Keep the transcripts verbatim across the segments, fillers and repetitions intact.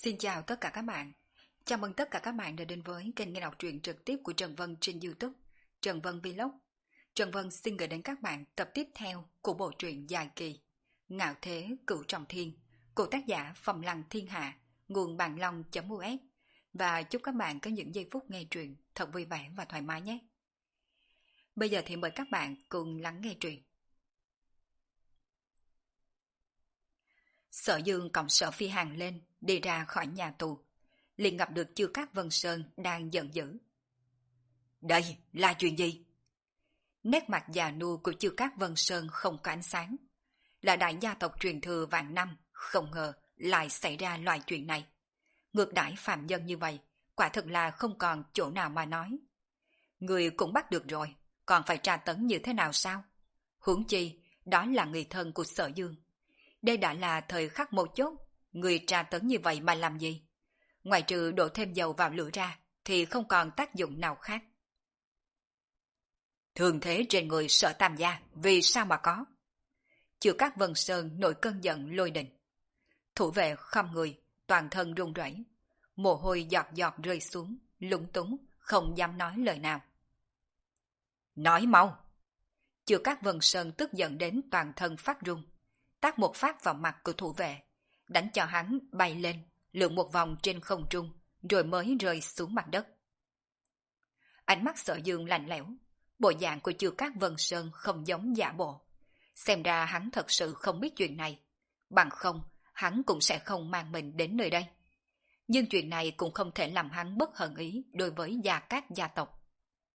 Xin chào tất cả các bạn. Chào mừng tất cả các bạn đã đến với kênh nghe đọc truyện trực tiếp của Trần Vân trên YouTube, Trần Vân Vlog. Trần Vân xin gửi đến các bạn tập tiếp theo của bộ truyện dài kỳ Ngạo Thế Cửu Trọng Thiên của tác giả Phong Lăng Thiên Hạ, nguồn bàn long.us, và chúc các bạn có những giây phút nghe truyện thật vui vẻ và thoải mái nhé. Bây giờ thì mời các bạn cùng lắng nghe truyện. Sở Dương cõng Sở Phi Hàn lên, đi ra khỏi nhà tù, liền gặp được Chư Cát Vân Sơn đang giận dữ. Đây là chuyện gì? Nét mặt già nua của Chư Cát Vân Sơn không có ánh sáng. Là đại gia tộc truyền thừa vạn năm, không ngờ lại xảy ra loại chuyện này. Ngược đãi phạm nhân như vậy, quả thực là không còn chỗ nào mà nói. Người cũng bắt được rồi, còn phải tra tấn như thế nào sao? Huống chi, đó là người thân của Sở Dương. Đây đã là thời khắc mấu chốt, người tra tấn như vậy mà làm gì? Ngoài trừ đổ thêm dầu vào lửa ra, thì không còn tác dụng nào khác. Thường thế trên người Sở Tam gia, vì sao mà có? Chư Cát Vân Sơn nổi cơn giận lôi đình. Thủ vệ khom người, toàn thân run rẩy, mồ hôi giọt giọt rơi xuống, lúng túng, không dám nói lời nào. Nói mau! Chư Cát Vân Sơn tức giận đến toàn thân phát run, tát một phát vào mặt của thủ vệ, đánh cho hắn bay lên, lượn một vòng trên không trung, rồi mới rơi xuống mặt đất. Ánh mắt Sở Dương lạnh lẽo, bộ dạng của Chư Cát Vân Sơn không giống giả bộ. Xem ra hắn thật sự không biết chuyện này, bằng không hắn cũng sẽ không mang mình đến nơi đây. Nhưng chuyện này cũng không thể làm hắn bất hận ý đối với Gia Cát gia tộc.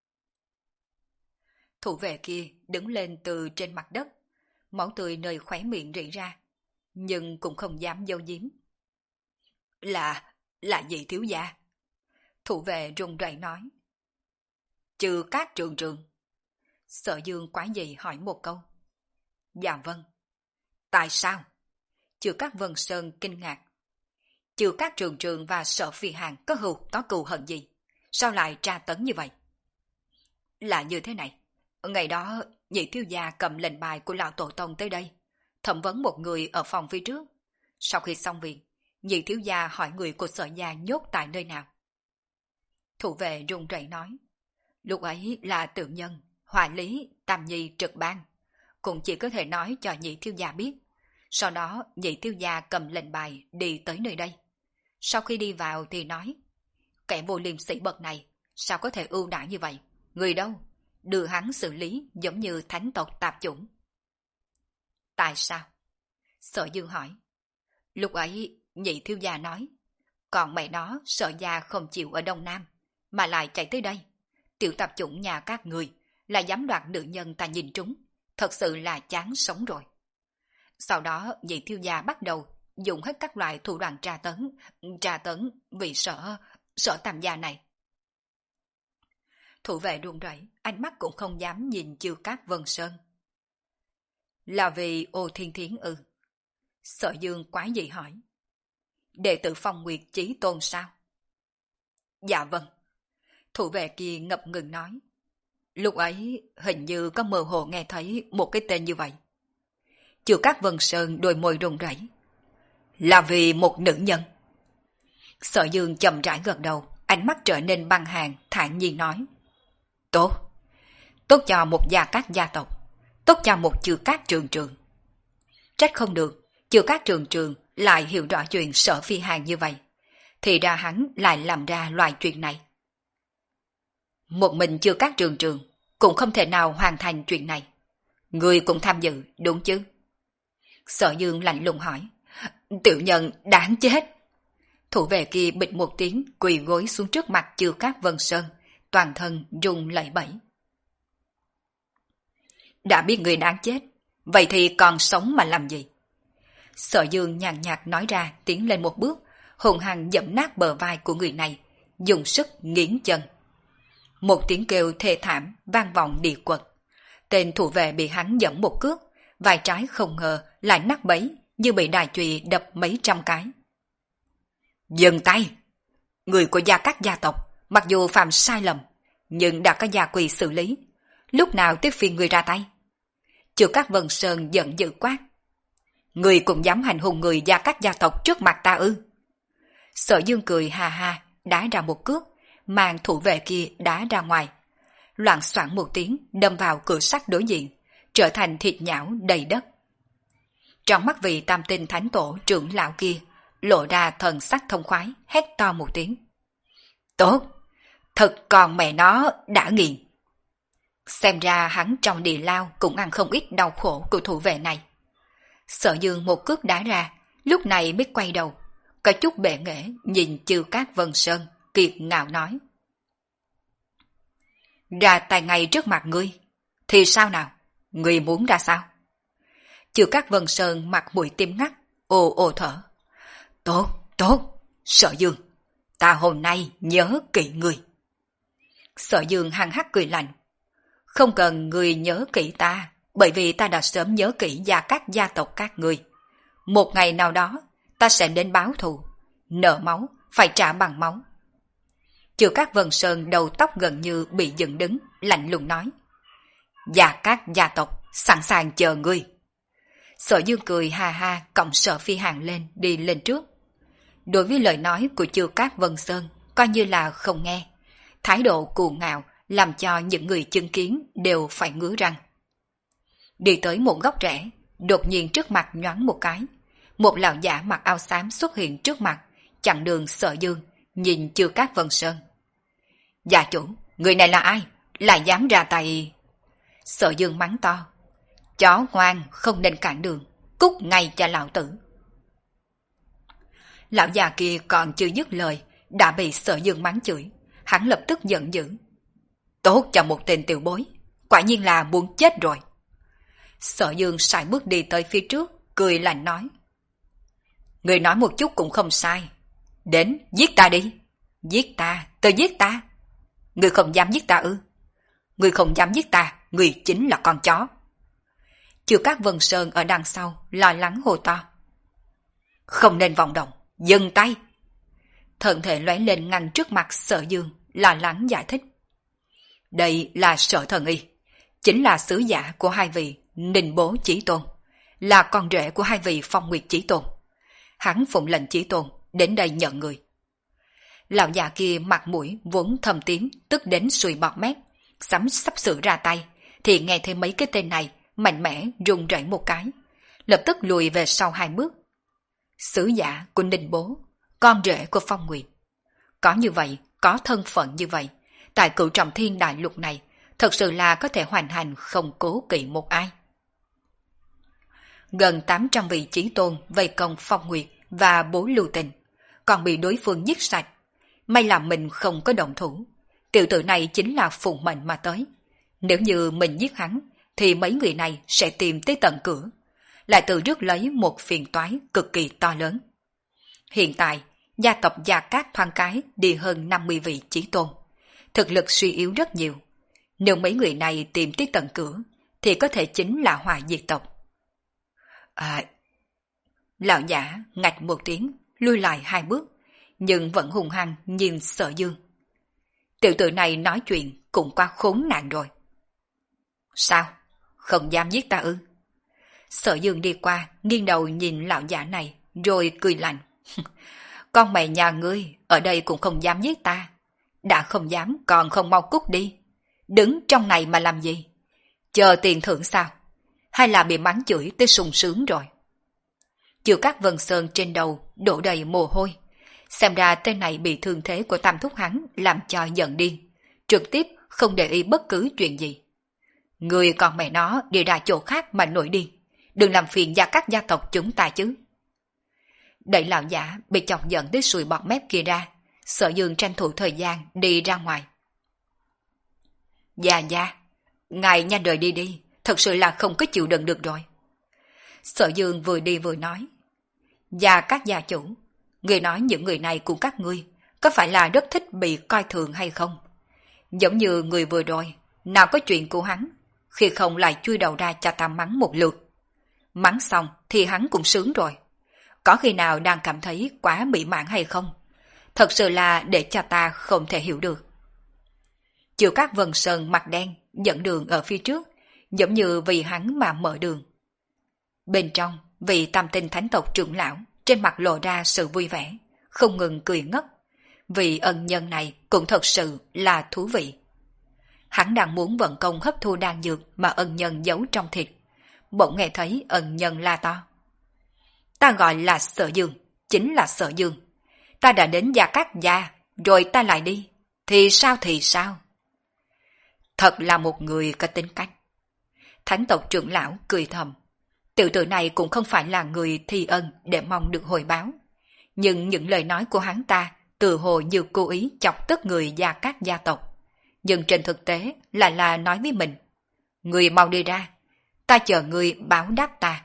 Thủ vệ kia đứng lên từ trên mặt đất, máu tươi nơi khóe miệng rỉ ra, nhưng cũng không dám giấu giếm. Là, là gì thiếu gia? Thủ vệ run rẩy nói. Chư Cát trường trường. Sở Dương quá dị hỏi một câu. Dạ vâng. Tại sao? Chư Cát Vân Sơn kinh ngạc. Chư Cát trường trường và Sở Phi Hàn có hưu có cừu hận gì? Sao lại tra tấn như vậy? Là như thế này. Ngày đó, nhị thiếu gia cầm lệnh bài của lão tổ tông tới đây, thẩm vấn một người ở phòng phía trước. Sau khi xong việc, nhị thiếu gia hỏi người của Sở gia nhốt tại nơi nào. Thủ vệ run rẩy nói. Lúc ấy là tự nhân, Hòa Lý, Tam Nhi trực ban, cũng chỉ có thể nói cho nhị thiếu gia biết. Sau đó nhị thiếu gia cầm lệnh bài đi tới nơi đây. Sau khi đi vào thì nói, kẻ vô liêm sỉ bậc này sao có thể ưu đãi như vậy? Người đâu? Đưa hắn xử lý giống như thánh tộc tạp chủng. Tại sao? Sở Dương hỏi. Lúc ấy nhị thiếu gia nói, còn mẹ nó Sở gia không chịu ở Đông Nam, mà lại chạy tới đây. Tiểu tạp chủng nhà các người là dám đoạt nữ nhân ta nhìn trúng, thật sự là chán sống rồi. Sau đó nhị thiếu gia bắt đầu dùng hết các loại thủ đoạn tra tấn, tra tấn vì sợ, sợ Tam gia này. Thủ vệ run rẩy, ánh mắt cũng không dám nhìn Chư Cát Vân Sơn. Là vì Ô Thiên Thiến ư? Sở Dương quá dị hỏi. Đệ tử Phong Nguyệt Chí Tôn sao? Dạ vâng. Thủ vệ kia ngập ngừng nói. Lúc ấy hình như có mơ hồ nghe thấy một cái tên như vậy. Chư Cát Vân Sơn đôi môi run rẩy. Là vì một nữ nhân. Sở Dương chậm rãi gật đầu, ánh mắt trở nên băng hàn, thản nhiên nói. Tốt. Tốt cho một Gia Cát gia tộc. Tốt cho một Chư Cát trường trường. Trách không được, Chư Cát trường trường lại hiểu rõ chuyện Sở Phi Hàn như vậy. Thì ra hắn lại làm ra loại chuyện này. Một mình Chư Cát trường trường cũng không thể nào hoàn thành chuyện này. Người cũng tham dự, đúng chứ? Sở Dương lạnh lùng hỏi. Tiểu nhân đáng chết. Thủ vệ kia bịch một tiếng quỳ gối xuống trước mặt Chư Cát Vân Sơn, toàn thân run lẩy bẩy. Đã biết người đáng chết, vậy thì còn sống mà làm gì? Sở Dương nhàn nhạt nói ra, tiến lên một bước, hùng hăng dẫm nát bờ vai của người này, dùng sức nghiến chân. Một tiếng kêu thê thảm vang vọng địa quật. Tên thủ vệ bị hắn dẫm một cước, vai trái không ngờ lại nát bấy, như bị đài chùy đập mấy trăm cái. Dừng tay! Người của Gia Cát gia tộc, mặc dù phạm sai lầm, nhưng đã có gia quỳ xử lý. Lúc nào tiếp phiên người ra tay? Chư Cát Vân Sơn giận dữ quát. Người cũng dám hành hung người Gia Cát gia tộc trước mặt ta ư? Sở Dương cười ha ha, đá ra một cước, mang thủ vệ kia đá ra ngoài. Loạng xoạng một tiếng đâm vào cửa sắt đối diện, trở thành thịt nhão đầy đất. Trong mắt vị tam tinh thánh tổ trưởng lão kia, lộ ra thần sắc thông khoái, hét to một tiếng. Tốt, thật còn mẹ nó đã nghiền. Xem ra hắn trong địa lao cũng ăn không ít đau khổ của thủ vệ này. Sở Dương một cước đá ra, lúc này mới quay đầu, có chút bệ nghệ nhìn Chư Cát Vân Sơn, kiệt ngạo nói. Ra tay ngay trước mặt ngươi, thì sao nào, ngươi muốn ra sao? Chư Cát Vân Sơn mặt mũi tím ngắt, ồ ồ thở. Tốt, tốt, Sở Dương, ta hôm nay nhớ kỹ ngươi. Sở Dương hăng hắc cười lạnh. Không cần ngươi nhớ kỹ ta, bởi vì ta đã sớm nhớ kỹ gia các gia tộc các ngươi. Một ngày nào đó, ta sẽ đến báo thù, nợ máu, phải trả bằng máu. Chư Cát Vân Sơn đầu tóc gần như bị dựng đứng, lạnh lùng nói. Gia các gia tộc, sẵn sàng chờ ngươi. Sở Dương cười ha ha, cộng Sở Phi Hàng lên, đi lên trước. Đối với lời nói của Chư Cát Vân Sơn, coi như là không nghe. Thái độ cuồng ngạo làm cho những người chứng kiến đều phải ngứa răng. Đi tới một góc rẽ, đột nhiên trước mặt nhoáng một cái. Một lão giả mặc áo xám xuất hiện trước mặt, chặn đường Sở Dương, nhìn Chư Cát Vân Sơn. Gia chủ, người này là ai? Lại dám ra tay... Sở Dương mắng to. Chó ngoan không nên cản đường, cút ngay cho lão tử. Lão già kia còn chưa dứt lời, đã bị Sở Dương mắng chửi. Hắn lập tức giận dữ. Tốt cho một tên tiểu bối, quả nhiên là muốn chết rồi. Sở Dương sải bước đi tới phía trước, cười lạnh nói. Người nói một chút cũng không sai. Đến, giết ta đi. Giết ta, tôi giết ta. Người không dám giết ta ư? Người không dám giết ta, người chính là con chó. Chư Cát Vân Sơn ở đằng sau, lo lắng hô to. Không nên vọng động, dừng tay. Thân thể lóe lên ngăn trước mặt Sở Dương, lo lắng giải thích. Đây là Sở Thần Y, chính là sứ giả của hai vị Ninh Bố Chí Tôn, là con rể của hai vị Phong Nguyệt Chí Tôn. Hắn phụng lệnh Chí Tôn đến đây nhận người. Lão già kia mặt mũi vốn thâm tím, tức đến sùi bọt mép, sắm sắp sửa ra tay, thì nghe thấy mấy cái tên này mạnh mẽ run rẩy một cái, lập tức lùi về sau hai bước. Sứ giả của Ninh Bố, con rể của Phong Nguyệt. Có như vậy, có thân phận như vậy, tại Cửu Trọng Thiên đại lục này, thật sự là có thể hoành hành không cố kỵ một ai. Gần tám trăm vị chí tôn vây công Phong Nguyệt và Bố Lưu Tình, còn bị đối phương giết sạch. May là mình không có động thủ. Tiểu tử này chính là phụng mệnh mà tới. Nếu như mình giết hắn, thì mấy người này sẽ tìm tới tận cửa, lại tự rước lấy một phiền toái cực kỳ to lớn. Hiện tại, gia tộc Gia Cát thoáng cái đi hơn năm mươi vị chí tôn. Thực lực suy yếu rất nhiều. Nếu mấy người này tìm tới tận cửa, thì có thể chính là hỏa diệt tộc. À... Lão giả ngạch một tiếng, lui lại hai bước, nhưng vẫn hung hăng nhìn Sở Dương. Tiểu tử này nói chuyện cũng quá khốn nạn rồi. Sao? Không dám giết ta ư? Sở Dương đi qua, nghiêng đầu nhìn lão giả này, rồi cười lạnh. Con mẹ nhà ngươi, ở đây cũng không dám giết ta. Đã không dám, còn không mau cút đi. Đứng trong này mà làm gì? Chờ tiền thưởng sao? Hay là bị mắng chửi tới sung sướng rồi? Chư Cát Vân Sơn trên đầu đổ đầy mồ hôi. Xem ra tên này bị thương thế của tam thúc hắn làm cho giận điên, trực tiếp không để ý bất cứ chuyện gì. Người còn mẹ nó đi ra chỗ khác mà nổi điên, đừng làm phiền Gia Cát gia tộc chúng ta chứ. Đẩy lão giả bị chọc giận tới sùi bọt mép kia ra, Sở Dương tranh thủ thời gian đi ra ngoài. Gia gia, ngài nhanh rời đi đi, thật sự là không có chịu đựng được rồi. Sở Dương vừa đi vừa nói. Gia Cát gia chủ, người nói những người này của các ngươi có phải là rất thích bị coi thường hay không? Giống như người vừa rồi, nào có chuyện của hắn, khi không lại chui đầu ra cho ta mắng một lượt. Mắng xong thì hắn cũng sướng rồi. Có khi nào đang cảm thấy quá mỹ mãn hay không? Thật sự là để cho ta không thể hiểu được. Chư Cát Vân Sơn mặt đen, dẫn đường ở phía trước, giống như vì hắn mà mở đường. Bên trong, vị tam tinh thánh tộc trưởng lão trên mặt lộ ra sự vui vẻ, không ngừng cười ngất. Vị ân nhân này cũng thật sự là thú vị. Hắn đang muốn vận công hấp thu đan dược mà ân nhân giấu trong thịt. Bỗng nghe thấy ân nhân la to. Ta gọi là Sở Dương, chính là Sở Dương. Ta đã đến Gia Cát gia, rồi ta lại đi. Thì sao thì sao? Thật là một người có tính cách. Thánh tộc trưởng lão cười thầm. Tiểu tử này cũng không phải là người thi ân để mong được hồi báo. Nhưng những lời nói của hắn ta tự hồ như cố ý chọc tức người Gia Cát gia tộc. Nhưng trên thực tế lại là nói với mình. Người mau đi ra, ta chờ người báo đáp ta.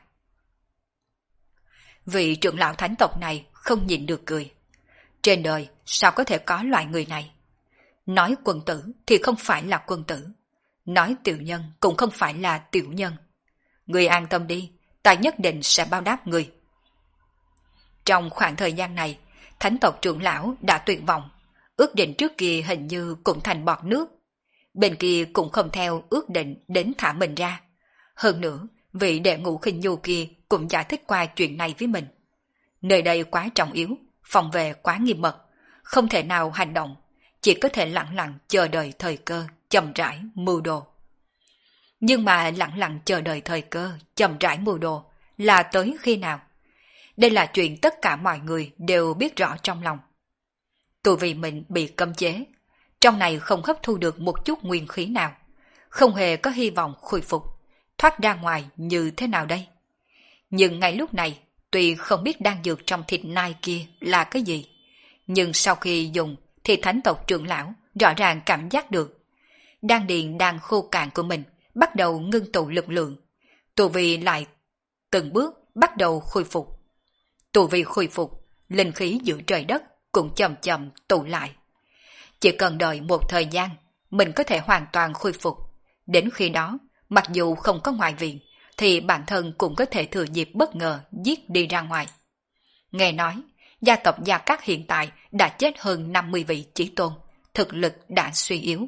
Vị trưởng lão thánh tộc này không nhìn được cười. Trên đời sao có thể có loại người này? Nói quân tử thì không phải là quân tử. Nói tiểu nhân cũng không phải là tiểu nhân. Người an tâm đi, ta nhất định sẽ báo đáp người. Trong khoảng thời gian này, thánh tộc trưởng lão đã tuyệt vọng. Ước định trước kia hình như cũng thành bọt nước. Bên kia cũng không theo ước định đến thả mình ra. Hơn nữa, vị đệ ngũ khinh nhu kia cũng giải thích qua chuyện này với mình. Nơi đây quá trọng yếu, phòng vệ quá nghiêm mật, không thể nào hành động, chỉ có thể lặng lặng chờ đợi thời cơ, chậm rãi mưu đồ. Nhưng mà lặng lặng chờ đợi thời cơ, chậm rãi mưu đồ là tới khi nào? Đây là chuyện tất cả mọi người đều biết rõ trong lòng. Tu vì mình bị cấm chế, trong này không hấp thu được một chút nguyên khí nào, không hề có hy vọng khôi phục, thoát ra ngoài như thế nào đây? Nhưng ngay lúc này, tuy không biết đan dược trong thịt nai kia là cái gì, nhưng sau khi dùng thì thánh tộc trưởng lão rõ ràng cảm giác được. Đan điền đang khô cạn của mình bắt đầu ngưng tụ lực lượng, tu vi lại từng bước bắt đầu khôi phục. Tu vi khôi phục, linh khí giữa trời đất cũng chậm chậm tụ lại. Chỉ cần đợi một thời gian, mình có thể hoàn toàn khôi phục. Đến khi đó, mặc dù không có ngoại viện, thì bản thân cũng có thể thừa dịp bất ngờ giết đi ra ngoài. Nghe nói, gia tộc Gia Cát hiện tại đã chết hơn năm mươi vị chí tôn, thực lực đã suy yếu.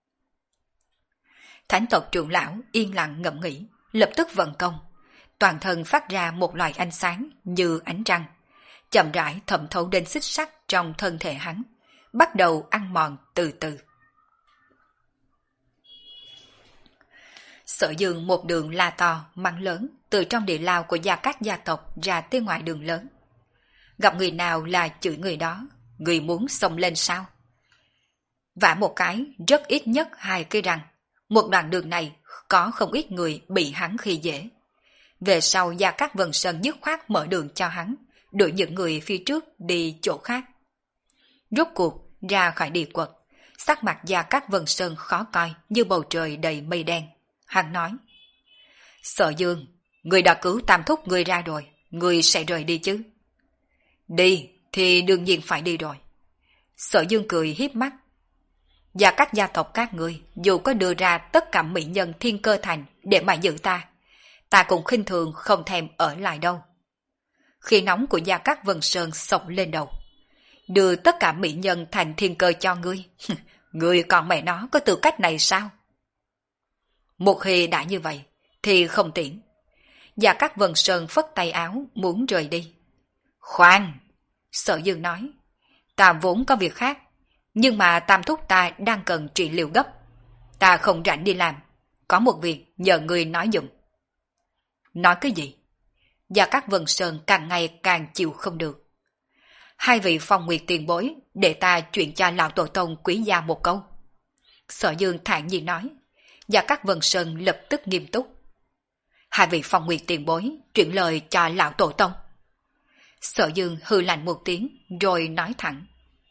Thánh tộc trưởng lão yên lặng ngẫm nghĩ, lập tức vận công. Toàn thân phát ra một loại ánh sáng như ánh trăng, chậm rãi thẩm thấu đến xích sắt trong thân thể hắn, bắt đầu ăn mòn từ từ. Sở Dương một đường la to, mắng lớn, từ trong địa lao của Gia Cát gia tộc ra tới ngoài đường lớn. Gặp người nào là chửi người đó, người muốn xông lên sao? Vả một cái, rất ít nhất hai cây răng. Một đoạn đường này có không ít người bị hắn khi dễ. Về sau Gia Cát Vân Sơn dứt khoát mở đường cho hắn, đuổi những người phía trước đi chỗ khác. Rốt cuộc ra khỏi địa quật, sắc mặt Gia Cát Vân Sơn khó coi như bầu trời đầy mây đen. Hắn nói, Sở Dương, người đã cứu tam thúc người ra rồi, người sẽ rời đi chứ? Đi thì đương nhiên phải đi rồi. Sở Dương cười hiếp mắt. Và các gia tộc các ngươi dù có đưa ra tất cả mỹ nhân thiên cơ thành để mà giữ ta, ta cũng khinh thường không thèm ở lại đâu. Khi nóng của Gia Cát Vân Sơn sộc lên đầu. Đưa tất cả mỹ nhân thành thiên cơ cho ngươi. Ngươi còn mẹ nó có tư cách này sao? Một khi đã như vậy thì không tiễn. Gia Cát Vân Sơn phất tay áo muốn rời đi. Khoan! Sở Dương nói, ta vốn có việc khác, nhưng mà tam thúc ta đang cần trị liệu gấp. Ta không rảnh đi làm, có một việc nhờ người nói dùm. Nói cái gì? Gia Cát Vân Sơn càng ngày càng chịu không được. Hai vị phong nguyệt tiền bối để ta chuyện cho lão tổ tông quý gia một câu. Sở Dương thản nhiên nói. Gia Cát Vân Sơn lập tức nghiêm túc. Hai vị phong nguyệt tiền bối chuyển lời cho lão tổ tông. Sở Dương hừ lạnh một tiếng rồi nói thẳng.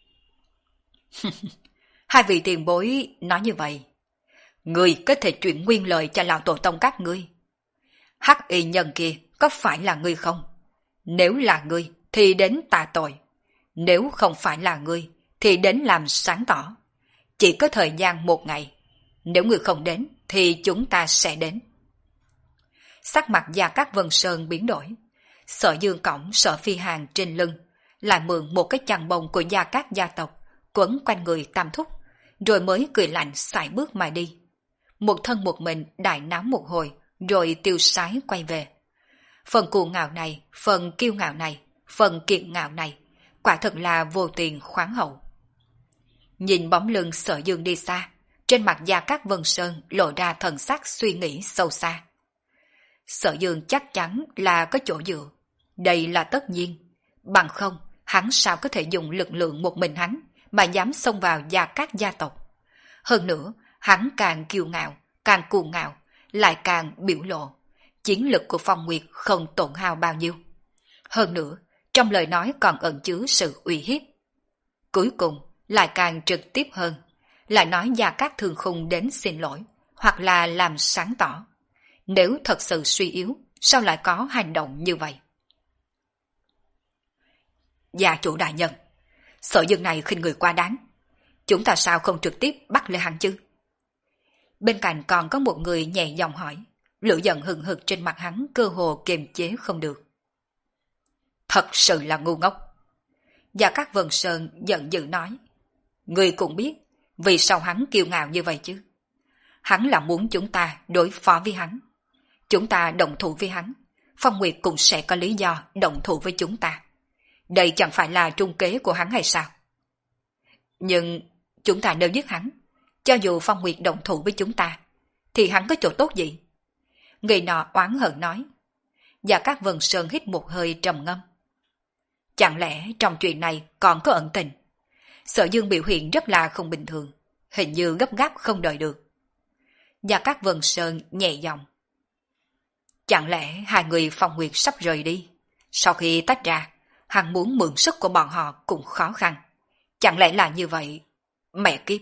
Hai vị tiền bối nói như vậy, người có thể chuyển nguyên lời cho lão tổ tông các ngươi. Hắc y nhân kia có phải là ngươi không? Nếu là ngươi thì đến tạ tội. Nếu không phải là ngươi thì đến làm sáng tỏ. Chỉ có thời gian một ngày. Nếu ngươi không đến thì chúng ta sẽ đến. Sắc mặt Gia Cát Vân Sơn biến đổi. Sở Dương cõng Sở Phi Hàn trên lưng, lại mượn một cái chăn bông của Gia Cát gia tộc quấn quanh người tam thúc, rồi mới cười lạnh sải bước mà đi. Một thân một mình đại náo một hồi, rồi tiêu sái quay về. Phần cuồng ngạo này, phần kiêu ngạo này, phần kiệt ngạo này, quả thật là vô tiền khoáng hậu. Nhìn bóng lưng Sở Dương đi xa, trên mặt Gia Cát Vân Sơn lộ ra thần sắc suy nghĩ sâu xa. Sở Dương chắc chắn là có chỗ dựa, đây là tất nhiên, bằng không hắn sao có thể dùng lực lượng một mình hắn mà dám xông vào Gia Cát gia tộc. Hơn nữa, hắn càng kiêu ngạo, càng cuồng ngạo, lại càng biểu lộ, chiến lực của Phong Nguyệt không tổn hao bao nhiêu. Hơn nữa, trong lời nói còn ẩn chứa sự uy hiếp. Cuối cùng, lại càng trực tiếp hơn, lại nói Gia Cát Thương Khung đến xin lỗi, hoặc là làm sáng tỏ. Nếu thật sự suy yếu, sao lại có hành động như vậy? Gia chủ đại nhân, Sở Dương này khinh người quá đáng. Chúng ta sao không trực tiếp bắt lên hắn chứ? Bên cạnh còn có một người nhẹ giọng hỏi, lửa giận hừng hực trên mặt hắn cơ hồ kiềm chế không được. Thật sự là ngu ngốc. Gia Cát Vân Sơn giận dữ nói, người cũng biết vì sao hắn kiêu ngạo như vậy chứ. Hắn là muốn chúng ta đối phó với hắn. Chúng ta đồng thủ với hắn, Phong Nguyệt cũng sẽ có lý do đồng thủ với chúng ta. Đây chẳng phải là trung kế của hắn hay sao? Nhưng chúng ta nếu giết hắn, cho dù Phong Nguyệt đồng thủ với chúng ta, thì hắn có chỗ tốt gì? Người nọ oán hận nói. Và các Vân Sơn hít một hơi trầm ngâm. Chẳng lẽ trong chuyện này còn có ẩn tình? Sở Dương biểu hiện rất là không bình thường, hình như gấp gáp không đợi được. Và các Vân Sơn nhẹ giọng. Chẳng lẽ hai người Phong Nguyệt sắp rời đi? Sau khi tách ra, hắn muốn mượn sức của bọn họ cũng khó khăn. Chẳng lẽ là như vậy? Mẹ kiếp!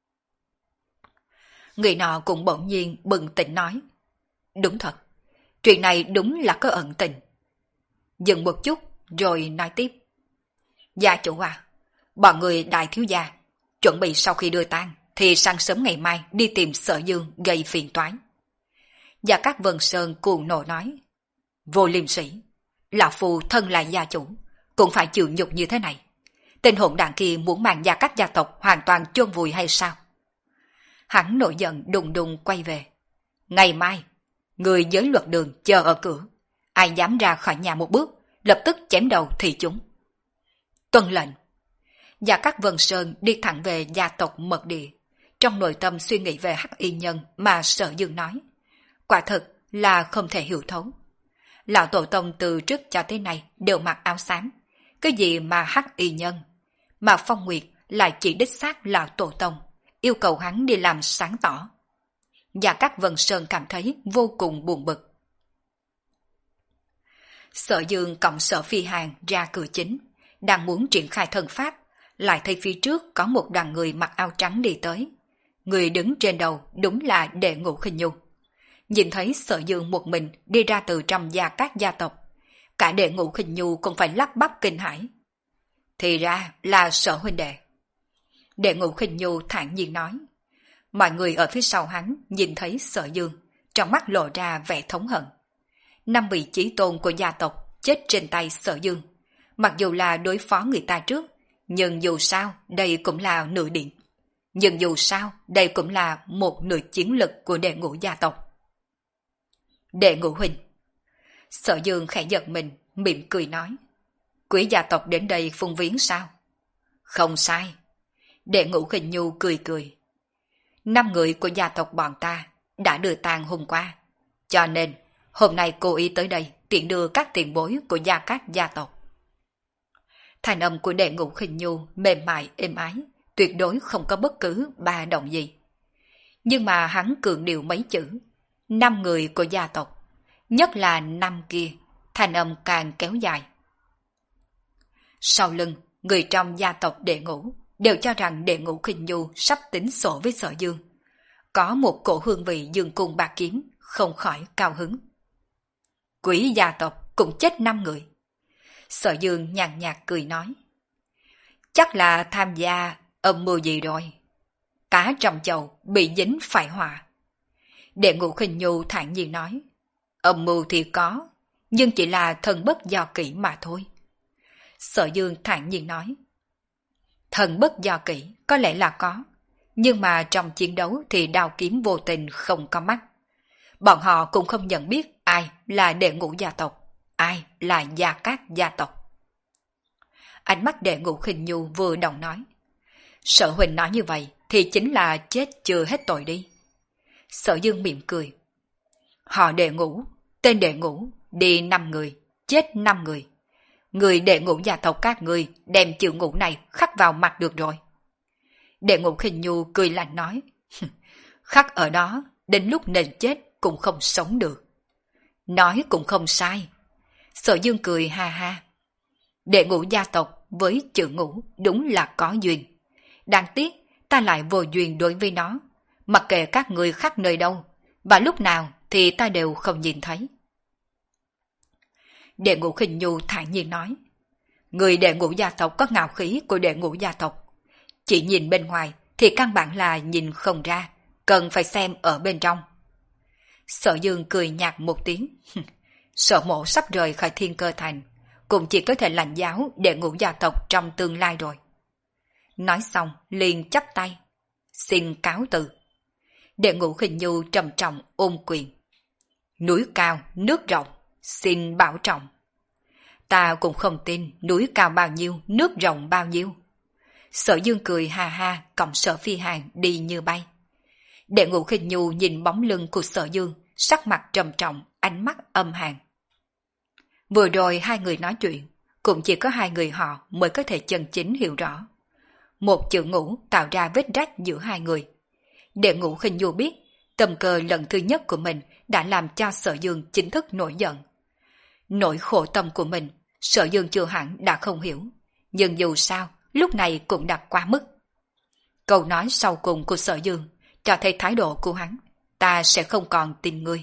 Người nọ cũng bỗng nhiên bừng tỉnh nói. Đúng thật, chuyện này đúng là có ẩn tình. Dừng một chút rồi nói tiếp. Gia chủ à, bọn người đại thiếu gia chuẩn bị sau khi đưa tang thì sáng sớm ngày mai đi tìm Sở Dương gây phiền toái. Gia Cát Vân Sơn cuồng nộ nói. Vô liêm sĩ, lão phu thân là gia chủ, cũng phải chịu nhục như thế này. Tên hỗn đảng kia muốn mang Gia Cát gia tộc hoàn toàn chôn vùi hay sao? Hắn nổi giận đùng đùng quay về. Ngày mai, người giới luật đường chờ ở cửa. Ai dám ra khỏi nhà một bước, lập tức chém đầu thì chúng. Tuân lệnh. Gia Cát Vân Sơn đi thẳng về gia tộc mật địa. Trong nội tâm suy nghĩ về hắc y nhân mà Sở Dương nói. Quả thực là không thể hiểu thấu. Lão tổ tông từ trước cho tới nay đều mặc áo xám. Cái gì mà hắc y nhân? Mà Phong Nguyệt lại chỉ đích xác lão tổ tông, yêu cầu hắn đi làm sáng tỏ. Gia Cát Vân Sơn cảm thấy vô cùng buồn bực. Sở Dương cộng Sở Phi Hàn ra cửa chính, đang muốn triển khai thần pháp, lại thấy phía trước có một đoàn người mặc áo trắng đi tới. Người đứng trên đầu đúng là Đệ Ngũ Khinh Nhu. Nhìn thấy Sở Dương một mình đi ra từ trong Gia Cát gia tộc, cả Đệ Ngũ Khinh Nhu cũng phải lắp bắp kinh hãi. Thì ra là Sở huynh đệ. Đệ Ngũ Khinh Nhu thản nhiên nói. Mọi người ở phía sau hắn nhìn thấy Sở Dương, trong mắt lộ ra vẻ thống hận. Năm vị chí tôn của gia tộc chết trên tay Sở Dương. Mặc dù là đối phó người ta trước, nhưng dù sao đây cũng là nửa điện. Nhưng dù sao đây cũng là một nửa chiến lực của Đệ Ngũ gia tộc. Đệ Ngũ huynh. Sở Dương khẽ giật mình, mỉm cười nói. Quý gia tộc đến đây phung viếng sao? Không sai. Đệ Ngũ Khinh Nhu cười cười. Năm người của gia tộc bọn ta đã đưa tang hôm qua, cho nên hôm nay cố ý tới đây tiện đưa các tiền bối của Gia Cát gia tộc. Thành âm của Đệ Ngũ Khinh Nhu mềm mại êm ái, tuyệt đối không có bất cứ ba động gì. Nhưng mà hắn cường điệu mấy chữ, năm người của gia tộc, nhất là năm kia, thành âm càng kéo dài. Sau lưng, người trong gia tộc Đệ Ngũ đều cho rằng Đệ Ngũ Khinh Nhu sắp tính sổ với Sở Dương. Có một cổ hương vị dương cung bạc kiếm, không khỏi cao hứng. Quý gia tộc cũng chết năm người. Sở Dương nhàn nhạt cười nói. Chắc là tham gia âm mưu gì rồi. Cá trong chậu bị dính phải họa. Đệ Ngũ Khinh Nhu thản nhiên nói. Âm mưu thì có, nhưng chỉ là thần bất do kỷ mà thôi. Sở Dương thản nhiên nói. Thần bất do kỷ có lẽ là có, nhưng mà trong chiến đấu thì đao kiếm vô tình không có mắt. Bọn họ cũng không nhận biết ai là Đệ Ngũ gia tộc, ai là Gia Cát gia tộc. ánh mắt Đệ Ngũ Khinh Nhu vừa động nói. Sở huynh nói như vậy thì chính là chết chưa hết tội đi. Sở Dương mỉm cười. Họ Đệ Ngũ, tên Đệ Ngũ, đi năm người, chết năm người. Người Đệ Ngũ gia tộc các người đem chữ ngũ này khắc vào mặt được rồi. Đệ Ngũ Khinh Nhu cười lạnh nói. Khắc ở đó, đến lúc nên chết cũng không sống được. Nói cũng không sai. Sở Dương cười ha ha. Đệ Ngũ gia tộc với chữ ngũ đúng là có duyên. Đáng tiếc ta lại vô duyên đối với nó. Mặc kệ các người khắc nơi đâu và lúc nào thì ta đều không nhìn thấy. Đệ Ngũ Khinh Nhu thản nhiên nói. Người Đệ Ngũ gia tộc có ngạo khí của Đệ Ngũ gia tộc. Chỉ nhìn bên ngoài thì căn bản là nhìn không ra, cần phải xem ở bên trong. Sở Dương cười nhạt một tiếng. Sở Mộ sắp rời khỏi Thiên Cơ Thành, cũng chỉ có thể lãnh giáo Đệ Ngũ gia tộc trong tương lai rồi. Nói xong liền chắp tay. Xin cáo từ. Đệ Ngũ Khinh Nhu trầm trọng ôm quyền. Núi cao, nước rộng, xin bảo trọng. Ta cũng không tin núi cao bao nhiêu, nước rộng bao nhiêu. Sở Dương cười ha ha, cộng Sở Phi Hàn đi như bay. Đệ Ngũ Khinh Nhu nhìn bóng lưng của Sở Dương, sắc mặt trầm trọng, ánh mắt âm hàn. Vừa rồi hai người nói chuyện, cũng chỉ có hai người họ mới có thể chân chính hiểu rõ. Một chữ ngũ tạo ra vết rách giữa hai người. Đệ Ngũ Khinh Nhu biết, tầm cơ lần thứ nhất của mình đã làm cho Sở Dương chính thức nổi giận. Nỗi khổ tâm của mình, Sở Dương chưa hẳn đã không hiểu, nhưng dù sao, lúc này cũng đã quá mức. Câu nói sau cùng của Sở Dương cho thấy thái độ của hắn, ta sẽ không còn tin ngươi.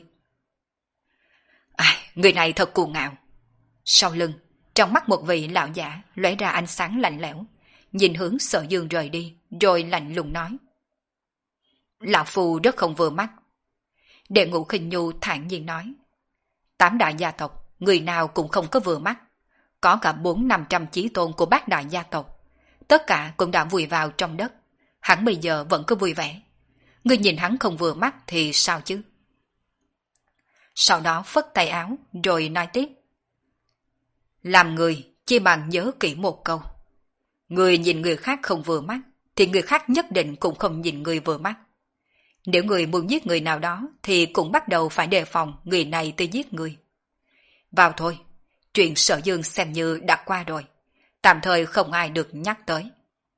À, người này thật cuồng ngạo. Sau lưng, trong mắt một vị lão giả lóe ra ánh sáng lạnh lẽo, nhìn hướng Sở Dương rời đi, rồi lạnh lùng nói. Lão Phu rất không vừa mắt. Đệ Ngũ Khinh Nhu thản nhiên nói. Tám đại gia tộc, người nào cũng không có vừa mắt. Có cả bốn năm trăm chí tôn của bát đại gia tộc. Tất cả cũng đã vùi vào trong đất. Hắn bây giờ vẫn cứ vui vẻ. Ngươi nhìn hắn không vừa mắt thì sao chứ? Sau đó phất tay áo rồi nói tiếp. Làm người chỉ bằng nhớ kỹ một câu. Người nhìn người khác không vừa mắt thì người khác nhất định cũng không nhìn người vừa mắt. Nếu người muốn giết người nào đó thì cũng bắt đầu phải đề phòng người này tới giết người. Vào thôi, chuyện Sở Dương xem như đã qua rồi. Tạm thời không ai được nhắc tới.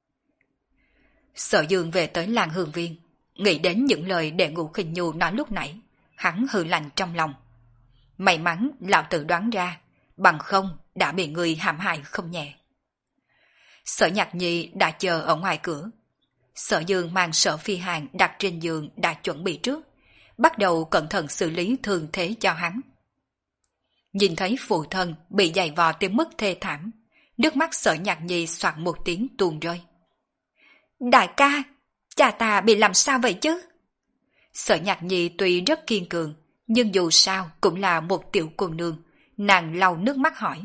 Sở Dương về tới làng Hương Viên, nghĩ đến những lời Đệ Ngũ Khinh Nhu nói lúc nãy, hắn hừ lạnh trong lòng. May mắn lão tử đoán ra, bằng không đã bị người hãm hại không nhẹ. Sở Nhạc Nhi đã chờ ở ngoài cửa. Sở Dương mang Sở Phi Hàn đặt trên giường đã chuẩn bị trước, bắt đầu cẩn thận xử lý thương thế cho hắn. Nhìn thấy phụ thân bị giày vò tới mức thê thảm, nước mắt Sở Nhạc Nhi soạt một tiếng tuôn rơi. Đại ca, cha ta bị làm sao vậy chứ? Sở Nhạc Nhi tuy rất kiên cường, nhưng dù sao cũng là một tiểu cô nương, nàng lau nước mắt hỏi.